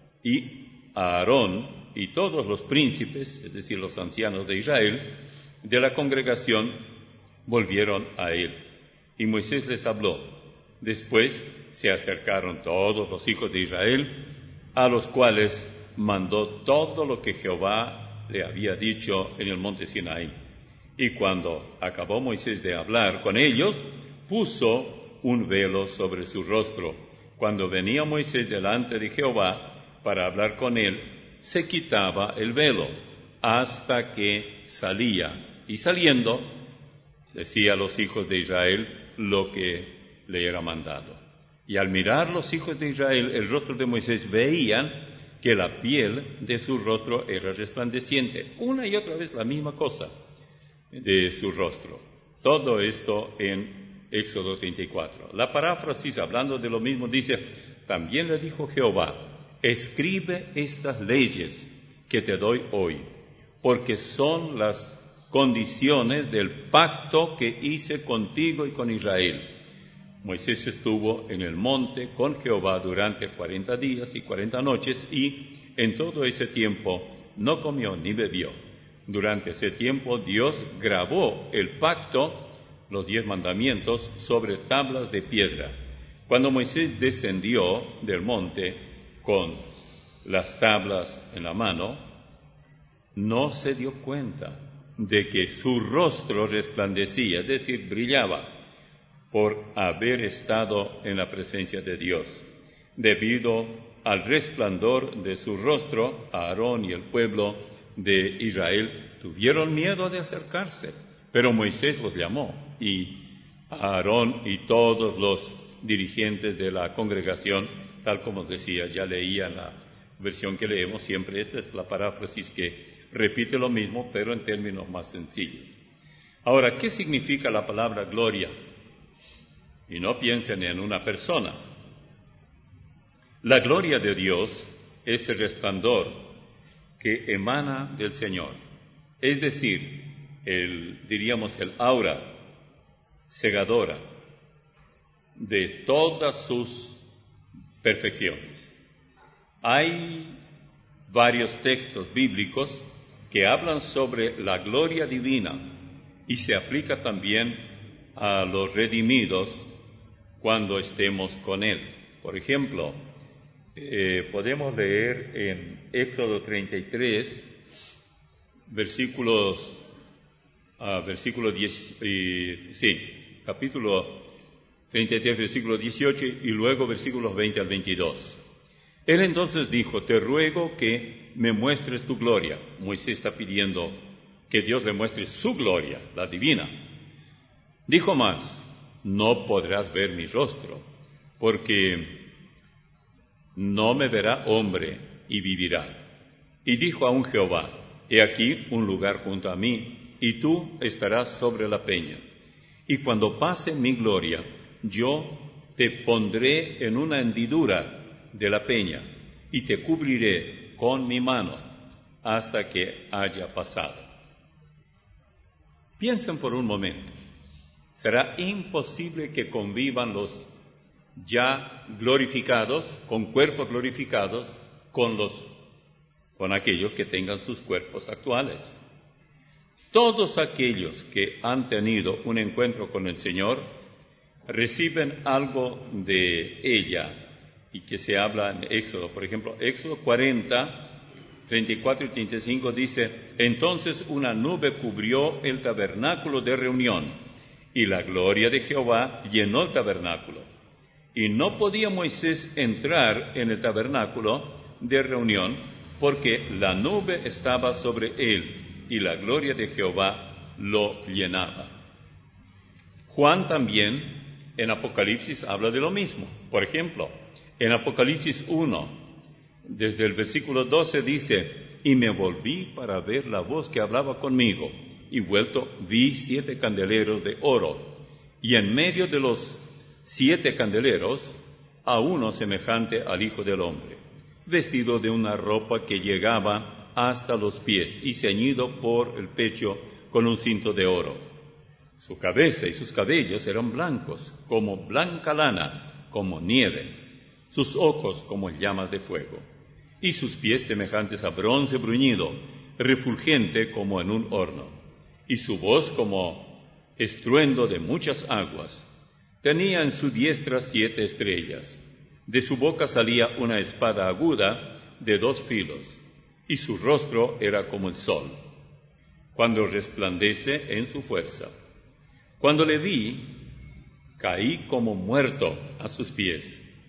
y Aarón y todos los príncipes, es decir, los ancianos de Israel, de la congregación, volvieron a él. Y Moisés les habló. Después se acercaron todos los hijos de Israel, a los cuales mandó todo lo que Jehová le había dicho en el monte Sinaí. Y cuando acabó Moisés de hablar con ellos, puso un velo sobre su rostro, cuando venía Moisés delante de Jehová para hablar con él, se quitaba el velo hasta que salía, y saliendo decía a los hijos de Israel lo que le era mandado. Y al mirar los hijos de Israel el rostro de Moisés, veían que la piel de su rostro era resplandeciente. Una y otra vez la misma cosa de su rostro. Todo esto en Éxodo treinta y cuatro. La paráfrasis, hablando de lo mismo, dice: también le dijo Jehová, escribe estas leyes que te doy hoy, porque son las condiciones del pacto que hice contigo y con Israel. Moisés estuvo en el monte con Jehová durante cuarenta días y cuarenta noches, y en todo ese tiempo no comió ni bebió. Durante ese tiempo Dios grabó el pacto, los diez mandamientos, sobre tablas de piedra. Cuando Moisés descendió del monte con las tablas en la mano, no se dio cuenta de que su rostro resplandecía, es decir, brillaba, por haber estado en la presencia de Dios. Debido al resplandor de su rostro, Aarón y el pueblo de Israel tuvieron miedo de acercarse, pero Moisés los llamó, y Aarón y todos los dirigentes de la congregación, tal como decía, ya leía la versión que leemos siempre, esta es la paráfrasis que repite lo mismo, pero en términos más sencillos. Ahora, ¿qué significa la palabra gloria? Y no piensen en una persona. La gloria de Dios es el resplandor que emana del Señor, es decir, el, diríamos, el aura cegadora de todas sus perfecciones. Hay varios textos bíblicos que hablan sobre la gloria divina y se aplica también a los redimidos cuando estemos con Él. Por ejemplo, eh, podemos leer en Éxodo treinta y tres, versículos, uh, versículo diez, eh, sí, capítulo treinta y tres, versículo dieciocho, y luego versículos veinte al veintidós. Él entonces dijo: te ruego que me muestres tu gloria. Moisés está pidiendo que Dios le muestre su gloria, la divina. Dijo más: no podrás ver mi rostro, porque no me verá hombre y vivirá. Y dijo aún Jehová: he aquí un lugar junto a mí, y tú estarás sobre la peña. Y cuando pase mi gloria, yo te pondré en una hendidura de la peña, y te cubriré con mi mano hasta que haya pasado. Piensen por un momento. Será imposible que convivan los ya glorificados, con cuerpos glorificados, con los, con aquellos que tengan sus cuerpos actuales. Todos aquellos que han tenido un encuentro con el Señor reciben algo de ella, y que se habla en Éxodo. Por ejemplo, Éxodo cuarenta, treinta y cuatro y treinta y cinco dice: entonces una nube cubrió el tabernáculo de reunión, y la gloria de Jehová llenó el tabernáculo. Y no podía Moisés entrar en el tabernáculo de reunión, porque la nube estaba sobre él, y la gloria de Jehová lo llenaba. Juan también en Apocalipsis habla de lo mismo. Por ejemplo, en Apocalipsis uno, desde el versículo doce dice: y me volví para ver la voz que hablaba conmigo, y vuelto vi siete candeleros de oro, y en medio de los siete candeleros a uno semejante al Hijo del Hombre, vestido de una ropa que llegaba hasta los pies, y ceñido por el pecho con un cinto de oro. Su cabeza y sus cabellos eran blancos, como blanca lana, como nieve, sus ojos como llamas de fuego, y sus pies semejantes a bronce bruñido, refulgente como en un horno, y su voz como estruendo de muchas aguas. Tenía en su diestra siete estrellas, de su boca salía una espada aguda de dos filos, y su rostro era como el sol, cuando resplandece en su fuerza. Cuando le vi, caí como muerto a sus pies,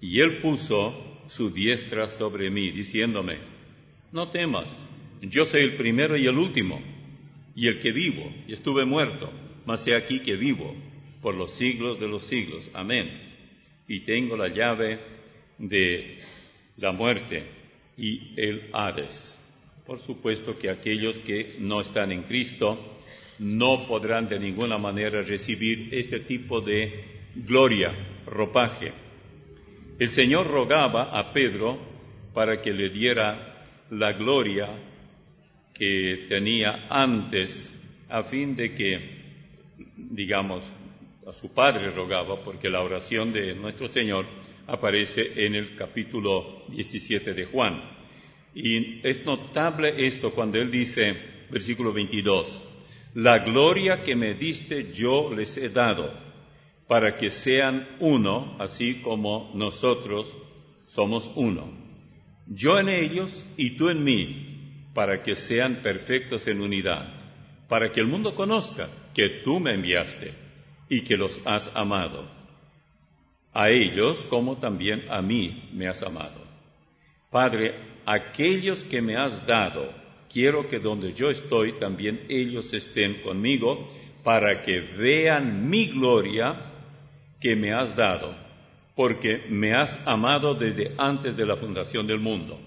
Y él puso su diestra sobre mí, diciéndome, no temas, yo soy el primero y el último, y el que vivo, y estuve muerto, mas he aquí que vivo, por los siglos de los siglos. Amén. Y tengo la llave de la muerte y el Hades. Por supuesto que aquellos que no están en Cristo no podrán de ninguna manera recibir este tipo de gloria, ropaje. El Señor rogaba a Pedro para que le diera la gloria que tenía antes, a fin de que, digamos, a su Padre rogaba, porque la oración de nuestro Señor aparece en el capítulo diecisiete de Juan. Y es notable esto cuando Él dice, versículo veintidós, la gloria que me diste yo les he dado, para que sean uno, así como nosotros somos uno. Yo en ellos y tú en mí, para que sean perfectos en unidad, para que el mundo conozca que tú me enviaste y que los has amado, a ellos como también a mí me has amado. Padre, aquellos que me has dado, quiero que donde yo estoy también ellos estén conmigo, para que vean mi gloria que me has dado, porque me has amado desde antes de la fundación del mundo.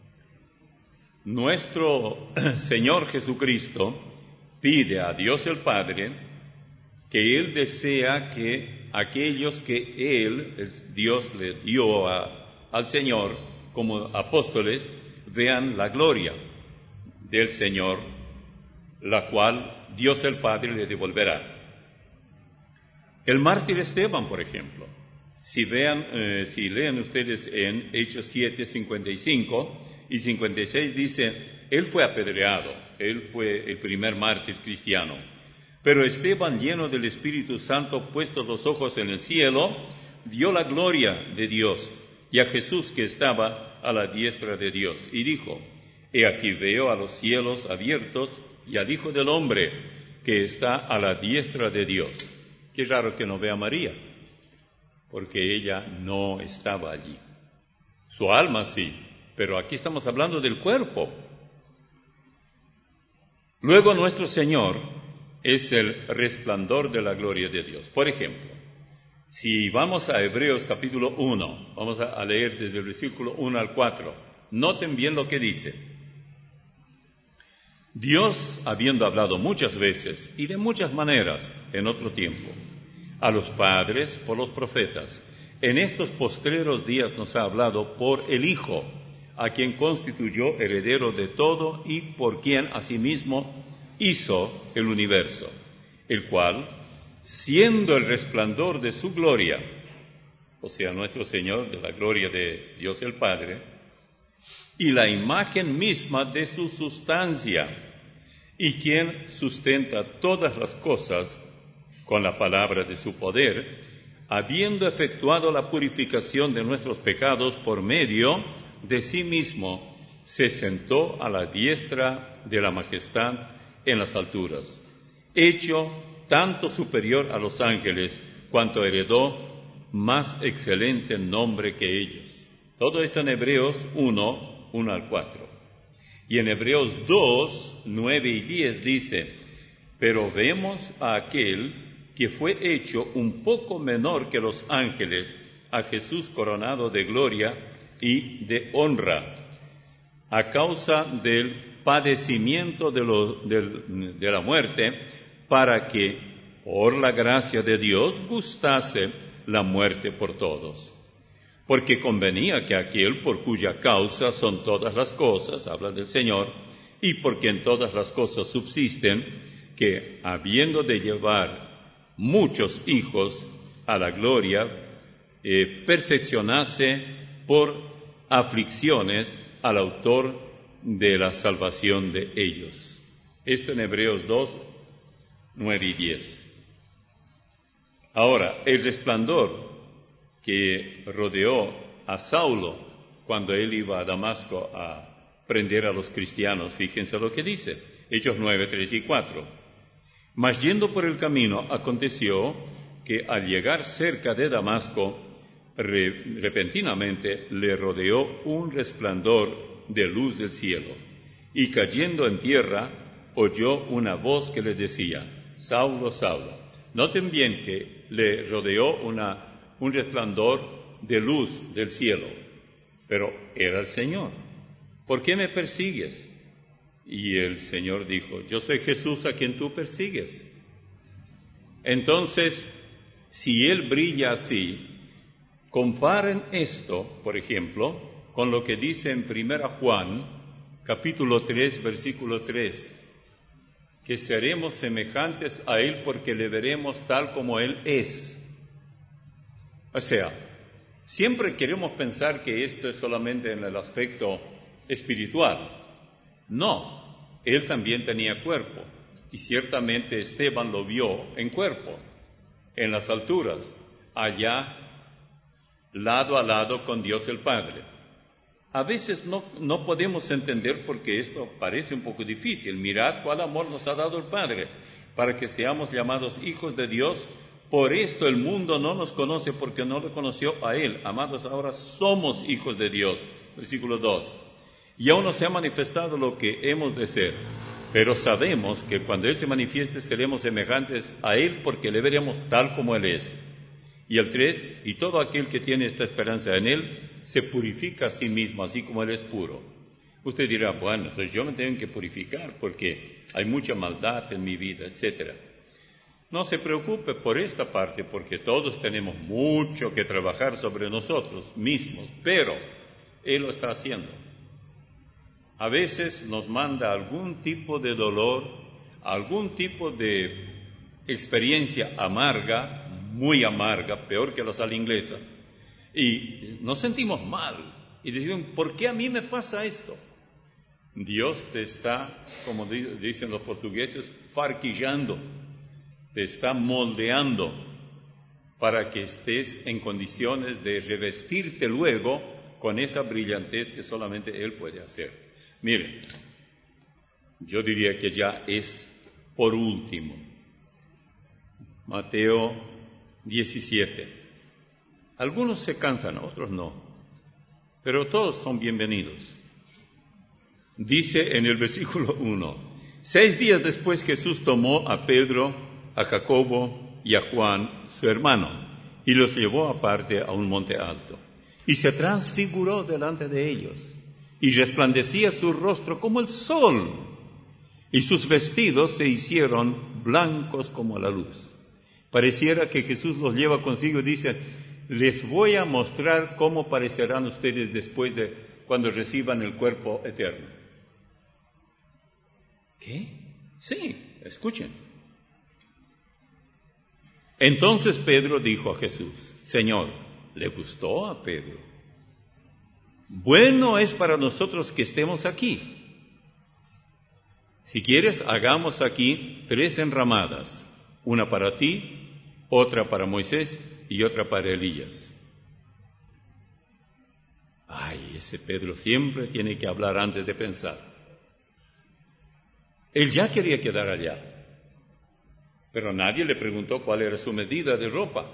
Nuestro Señor Jesucristo pide a Dios el Padre que Él desea que aquellos que Él, el Dios, le dio a, al Señor como apóstoles, vean la gloria del Señor, la cual Dios el Padre le devolverá. El mártir Esteban, por ejemplo, si, vean, eh, si leen ustedes en Hechos siete, cincuenta y cinco y cincuenta y seis, dice, él fue apedreado, él fue el primer mártir cristiano, pero Esteban, lleno del Espíritu Santo, puestos los ojos en el cielo, vio la gloria de Dios y a Jesús que estaba a la diestra de Dios, y dijo, he aquí veo a los cielos abiertos y al Hijo del Hombre que está a la diestra de Dios. Qué raro que no vea a María, porque ella no estaba allí. Su alma sí, pero aquí estamos hablando del cuerpo. Luego nuestro Señor es el resplandor de la gloria de Dios. Por ejemplo, si vamos a Hebreos capítulo uno, vamos a leer desde el versículo uno al cuatro, noten bien lo que dice. Dios, habiendo hablado muchas veces y de muchas maneras en otro tiempo, a los padres por los profetas, en estos postreros días nos ha hablado por el Hijo, a quien constituyó heredero de todo y por quien asimismo hizo el universo, el cual, siendo el resplandor de su gloria, o sea, nuestro Señor, de la gloria de Dios el Padre, y la imagen misma de su sustancia, y quien sustenta todas las cosas con la palabra de su poder, habiendo efectuado la purificación de nuestros pecados por medio de sí mismo, se sentó a la diestra de la majestad en las alturas, hecho tanto superior a los ángeles, cuanto heredó más excelente nombre que ellos. Todo esto en Hebreos uno, uno al cuatro. Y en Hebreos dos, nueve y diez dice, pero vemos a aquel que fue hecho un poco menor que los ángeles, a Jesús coronado de gloria y de honra, a causa del padecimiento de, lo, de, de la muerte, para que, por la gracia de Dios, gustase la muerte por todos. Porque convenía que aquel por cuya causa son todas las cosas, habla del Señor, y porque en todas las cosas subsisten, que habiendo de llevar muchos hijos a la gloria, eh, perfeccionase por aflicciones al autor de la salvación de ellos. Esto en Hebreos dos, nueve y diez. Ahora, el resplandor que rodeó a Saulo cuando él iba a Damasco a prender a los cristianos, fíjense lo que dice, Hechos nueve, tres y cuatro. Mas yendo por el camino, aconteció que al llegar cerca de Damasco, re- repentinamente le rodeó un resplandor de luz del cielo, y cayendo en tierra, oyó una voz que le decía, Saulo, Saulo. Noten bien que le rodeó una, un resplandor de luz del cielo, pero era el Señor. ¿Por qué me persigues? Y el Señor dijo, yo soy Jesús a quien tú persigues. Entonces, si Él brilla así, comparen esto, por ejemplo, con lo que dice en Primera Juan, capítulo tres, versículo tres, que seremos semejantes a Él porque le veremos tal como Él es. O sea, siempre queremos pensar que esto es solamente en el aspecto espiritual. No, Él también tenía cuerpo, y ciertamente Esteban lo vio en cuerpo, en las alturas, allá, lado a lado con Dios el Padre. A veces no, no podemos entender porque esto parece un poco difícil. Mirad cuál amor nos ha dado el Padre, para que seamos llamados hijos de Dios. Por esto el mundo no nos conoce porque no le conoció a Él. Amados, ahora somos hijos de Dios. Versículo dos. Y aún no se ha manifestado lo que hemos de ser, pero sabemos que cuando Él se manifieste seremos semejantes a Él porque le veremos tal como Él es. Y el tres, y todo aquel que tiene esta esperanza en Él se purifica a sí mismo, así como Él es puro. Usted dirá, bueno, entonces yo me tengo que purificar porque hay mucha maldad en mi vida, etcétera. No se preocupe por esta parte porque todos tenemos mucho que trabajar sobre nosotros mismos, pero Él lo está haciendo. A veces nos manda algún tipo de dolor, algún tipo de experiencia amarga, muy amarga, peor que la sal inglesa, y nos sentimos mal, y decimos, ¿por qué a mí me pasa esto? Dios te está, como dicen los portugueses, farquillando, te está moldeando, para que estés en condiciones de revestirte luego con esa brillantez que solamente Él puede hacer. Miren, yo diría que ya es por último. Mateo diecisiete. Algunos se cansan, otros no, pero todos son bienvenidos. Dice en el versículo uno, seis días después Jesús tomó a Pedro, a Jacobo y a Juan, su hermano, y los llevó aparte a un monte alto, y se transfiguró delante de ellos, y resplandecía su rostro como el sol, y sus vestidos se hicieron blancos como la luz. Pareciera que Jesús los lleva consigo y dice, les voy a mostrar cómo parecerán ustedes después de cuando reciban el cuerpo eterno. ¿Qué? Sí, escuchen. Entonces Pedro dijo a Jesús, Señor, ¿le gustó a Pedro? Bueno es para nosotros que estemos aquí. Si quieres, hagamos aquí tres enramadas, una para ti, otra para Moisés y otra para Elías. Ay, ese Pedro siempre tiene que hablar antes de pensar. Él ya quería quedar allá, pero nadie le preguntó cuál era su medida de ropa.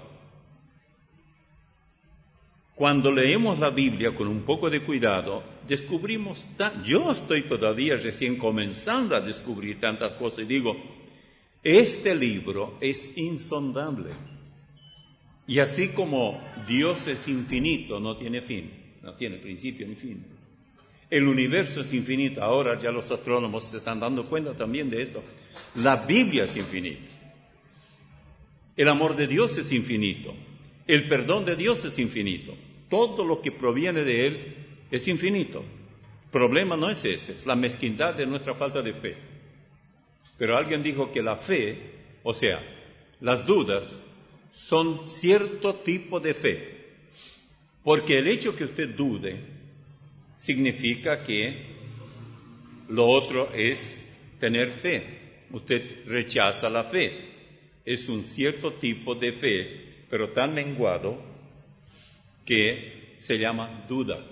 Cuando leemos la Biblia con un poco de cuidado, descubrimos, tan, yo estoy todavía recién comenzando a descubrir tantas cosas y digo, este libro es insondable. Y así como Dios es infinito, no tiene fin, no tiene principio ni fin. El universo es infinito, ahora ya los astrónomos se están dando cuenta también de esto. La Biblia es infinita. El amor de Dios es infinito. El perdón de Dios es infinito. Todo lo que proviene de Él es infinito. El problema no es ese, es la mezquindad de nuestra falta de fe. Pero alguien dijo que la fe, o sea, las dudas, son cierto tipo de fe. Porque el hecho que usted dude significa que lo otro es tener fe. Usted rechaza la fe. Es un cierto tipo de fe, pero tan menguado que se llama duda.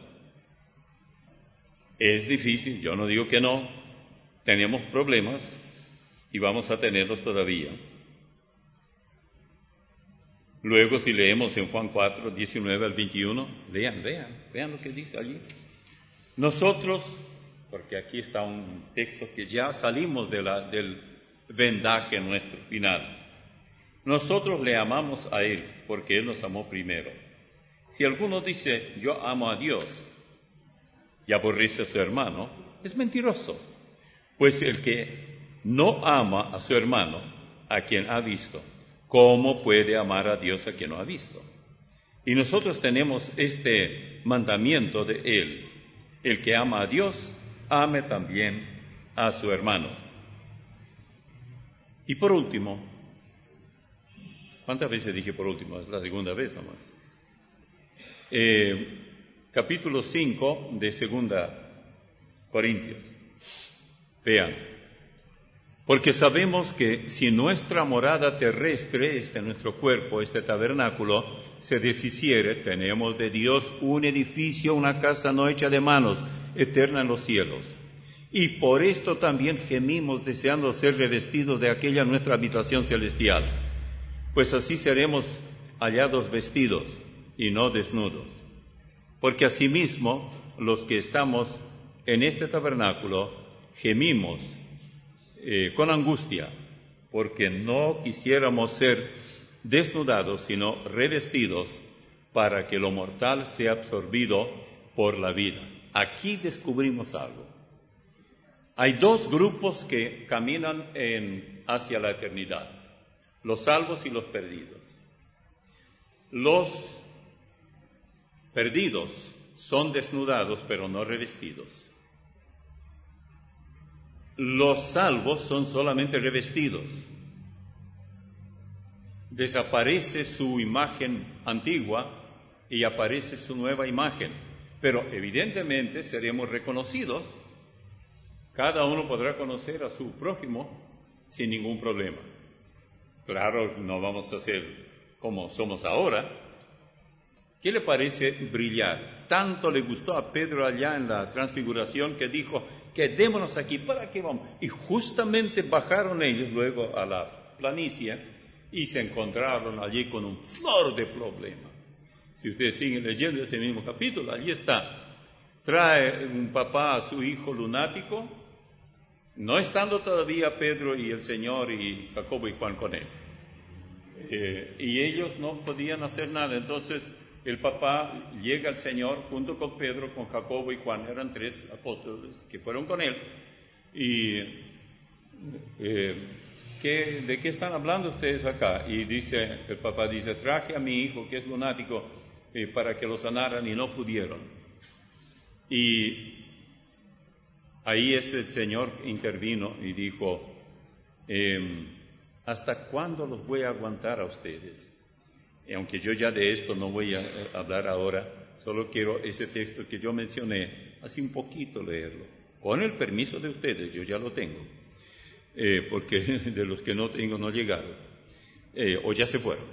Es difícil, yo no digo que no, tenemos problemas y vamos a tenerlos todavía. Luego, si leemos en Juan cuatro, diecinueve al veintiuno, vean, vean, vean lo que dice allí. Nosotros, porque aquí está un texto que ya salimos de la, del vendaje nuestro final. Nosotros le amamos a Él porque Él nos amó primero. Si alguno dice, yo amo a Dios y aborrece a su hermano, es mentiroso. Pues el que no ama a su hermano, a quien ha visto, ¿cómo puede amar a Dios a quien no ha visto? Y nosotros tenemos este mandamiento de Él. El que ama a Dios, ame también a su hermano. Y por último, ¿cuántas veces dije por último? Es la segunda vez nomás. Eh, capítulo cinco de Segunda Corintios. Vean, porque sabemos que si nuestra morada terrestre, este nuestro cuerpo, este tabernáculo, se deshiciere, tenemos de Dios un edificio, una casa no hecha de manos, eterna en los cielos. Y por esto también gemimos deseando ser revestidos de aquella nuestra habitación celestial, pues así seremos hallados vestidos y no desnudos. Porque asimismo los que estamos en este tabernáculo gemimos eh, con angustia, porque no quisiéramos ser desnudados, sino revestidos, para que lo mortal sea absorbido por la vida. Aquí descubrimos algo. Hay dos grupos que caminan en, hacia la eternidad, los salvos y los perdidos. Los perdidos son desnudados, pero no revestidos. Los salvos son solamente revestidos. Desaparece su imagen antigua y aparece su nueva imagen. Pero evidentemente seremos reconocidos. Cada uno podrá conocer a su prójimo sin ningún problema. Claro, no vamos a ser como somos ahora. ¿Qué le parece brillar? Tanto le gustó a Pedro allá en la transfiguración que dijo, quedémonos aquí, ¿para qué vamos? Y justamente bajaron ellos luego a la planicie y se encontraron allí con un flor de problema. Si ustedes siguen leyendo ese mismo capítulo, allí está. Trae un papá a su hijo lunático, no estando todavía Pedro y el Señor y Jacobo y Juan con él. Eh, y ellos no podían hacer nada. Entonces el papá llega al Señor junto con Pedro, con Jacobo y Juan, eran tres apóstoles que fueron con él. Y eh, ¿qué, ¿de qué están hablando ustedes acá? Y dice, el papá dice, traje a mi hijo que es lunático eh, para que lo sanaran y no pudieron. Y ahí ese Señor intervino y dijo, eh, ¿hasta cuándo los voy a aguantar a ustedes? Y aunque yo ya de esto no voy a hablar ahora, solo quiero ese texto que yo mencioné, así un poquito leerlo. Con el permiso de ustedes, yo ya lo tengo, eh, porque de los que no tengo no llegaron, eh, o ya se fueron.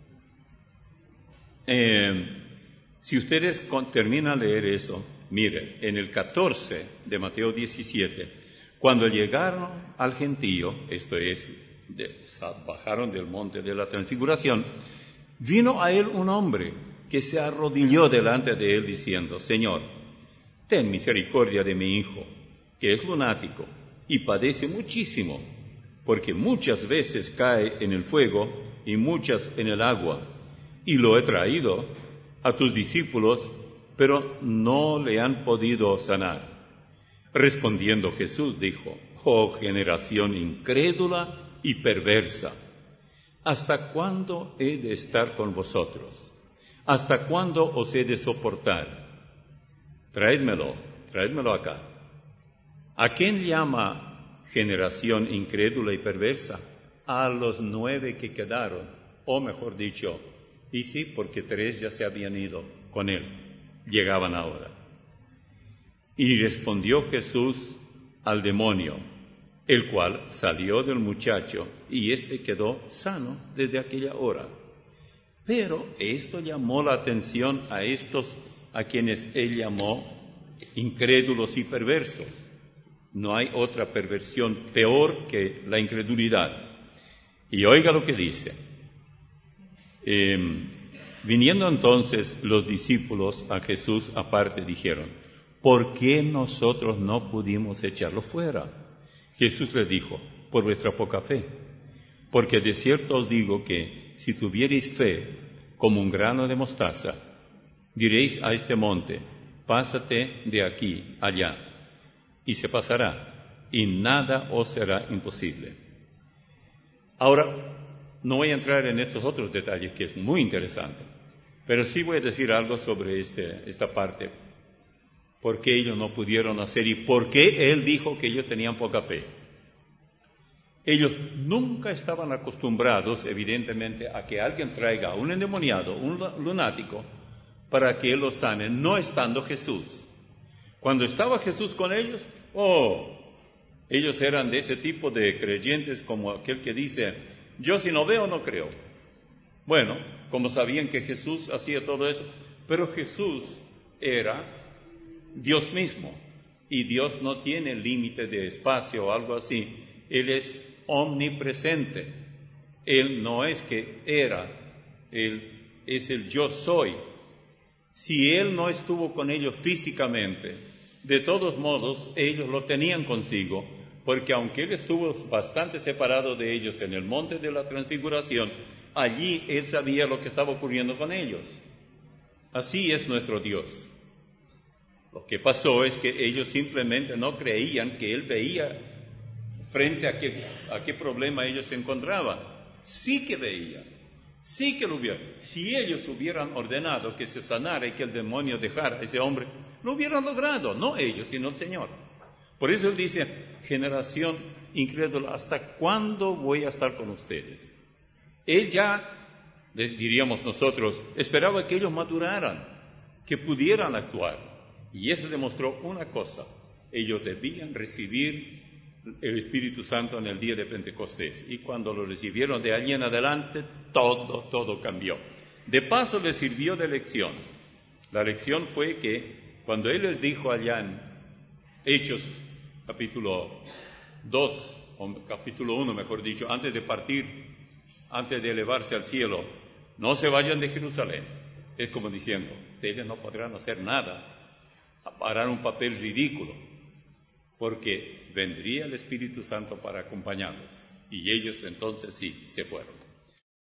Eh, si ustedes con, terminan a leer eso, miren, en el catorce de Mateo diecisiete, cuando llegaron al gentío, esto es, de, bajaron del monte de la transfiguración, vino a él un hombre que se arrodilló delante de él diciendo, Señor, ten misericordia de mi hijo, que es lunático y padece muchísimo, porque muchas veces cae en el fuego y muchas en el agua, y lo he traído a tus discípulos, pero no le han podido sanar. Respondiendo Jesús dijo, oh generación incrédula y perversa, ¿hasta cuándo he de estar con vosotros? ¿Hasta cuándo os he de soportar? Traédmelo, traédmelo acá. ¿A quién llama generación incrédula y perversa? A los nueve que quedaron, o mejor dicho, y sí, porque tres ya se habían ido con él, llegaban ahora. Y respondió Jesús al demonio, el cual salió del muchacho, y éste quedó sano desde aquella hora. Pero esto llamó la atención a estos a quienes él llamó incrédulos y perversos. No hay otra perversión peor que la incredulidad. Y oiga lo que dice. Eh, viniendo entonces los discípulos a Jesús aparte, dijeron: ¿por qué nosotros no pudimos echarlo fuera? Jesús les dijo: por vuestra poca fe. Porque de cierto os digo que si tuvierais fe como un grano de mostaza, diréis a este monte: pásate de aquí allá, y se pasará, y nada os será imposible. Ahora, no voy a entrar en estos otros detalles, que es muy interesante, pero sí voy a decir algo sobre este, esta parte. ¿Por qué ellos no pudieron hacer y por qué Él dijo que ellos tenían poca fe? Ellos nunca estaban acostumbrados, evidentemente, a que alguien traiga a un endemoniado, un lunático, para que Él los sane, no estando Jesús. Cuando estaba Jesús con ellos, oh, ellos eran de ese tipo de creyentes como aquel que dice: yo si no veo, no creo. Bueno, como sabían que Jesús hacía todo eso, pero Jesús era Dios mismo, y Dios no tiene límite de espacio o algo así. Él es omnipresente. Él no es que era, Él es el yo soy. Si Él no estuvo con ellos físicamente, de todos modos ellos lo tenían consigo, porque aunque Él estuvo bastante separado de ellos en el monte de la transfiguración, allí Él sabía lo que estaba ocurriendo con ellos. Así es nuestro Dios. Lo que pasó es que ellos simplemente no creían que Él veía frente a qué, a qué problema ellos se encontraban. Sí que veían, sí que lo vieron. Si ellos hubieran ordenado que se sanara y que el demonio dejara a ese hombre, lo hubieran logrado, no ellos, sino el Señor. Por eso Él dice: generación incrédula, ¿hasta cuándo voy a estar con ustedes? Él ya, diríamos nosotros, esperaba que ellos maduraran, que pudieran actuar. Y eso demostró una cosa: ellos debían recibir el Espíritu Santo en el día de Pentecostés. Y cuando lo recibieron de allí en adelante, todo, todo cambió. De paso les sirvió de lección. La lección fue que cuando Él les dijo allá en Hechos capítulo dos, o capítulo uno mejor dicho, antes de partir, antes de elevarse al cielo: no se vayan de Jerusalén. Es como diciendo: ustedes no podrán hacer nada, harán un papel ridículo, porque vendría el Espíritu Santo para acompañarlos. Y ellos entonces sí, se fueron.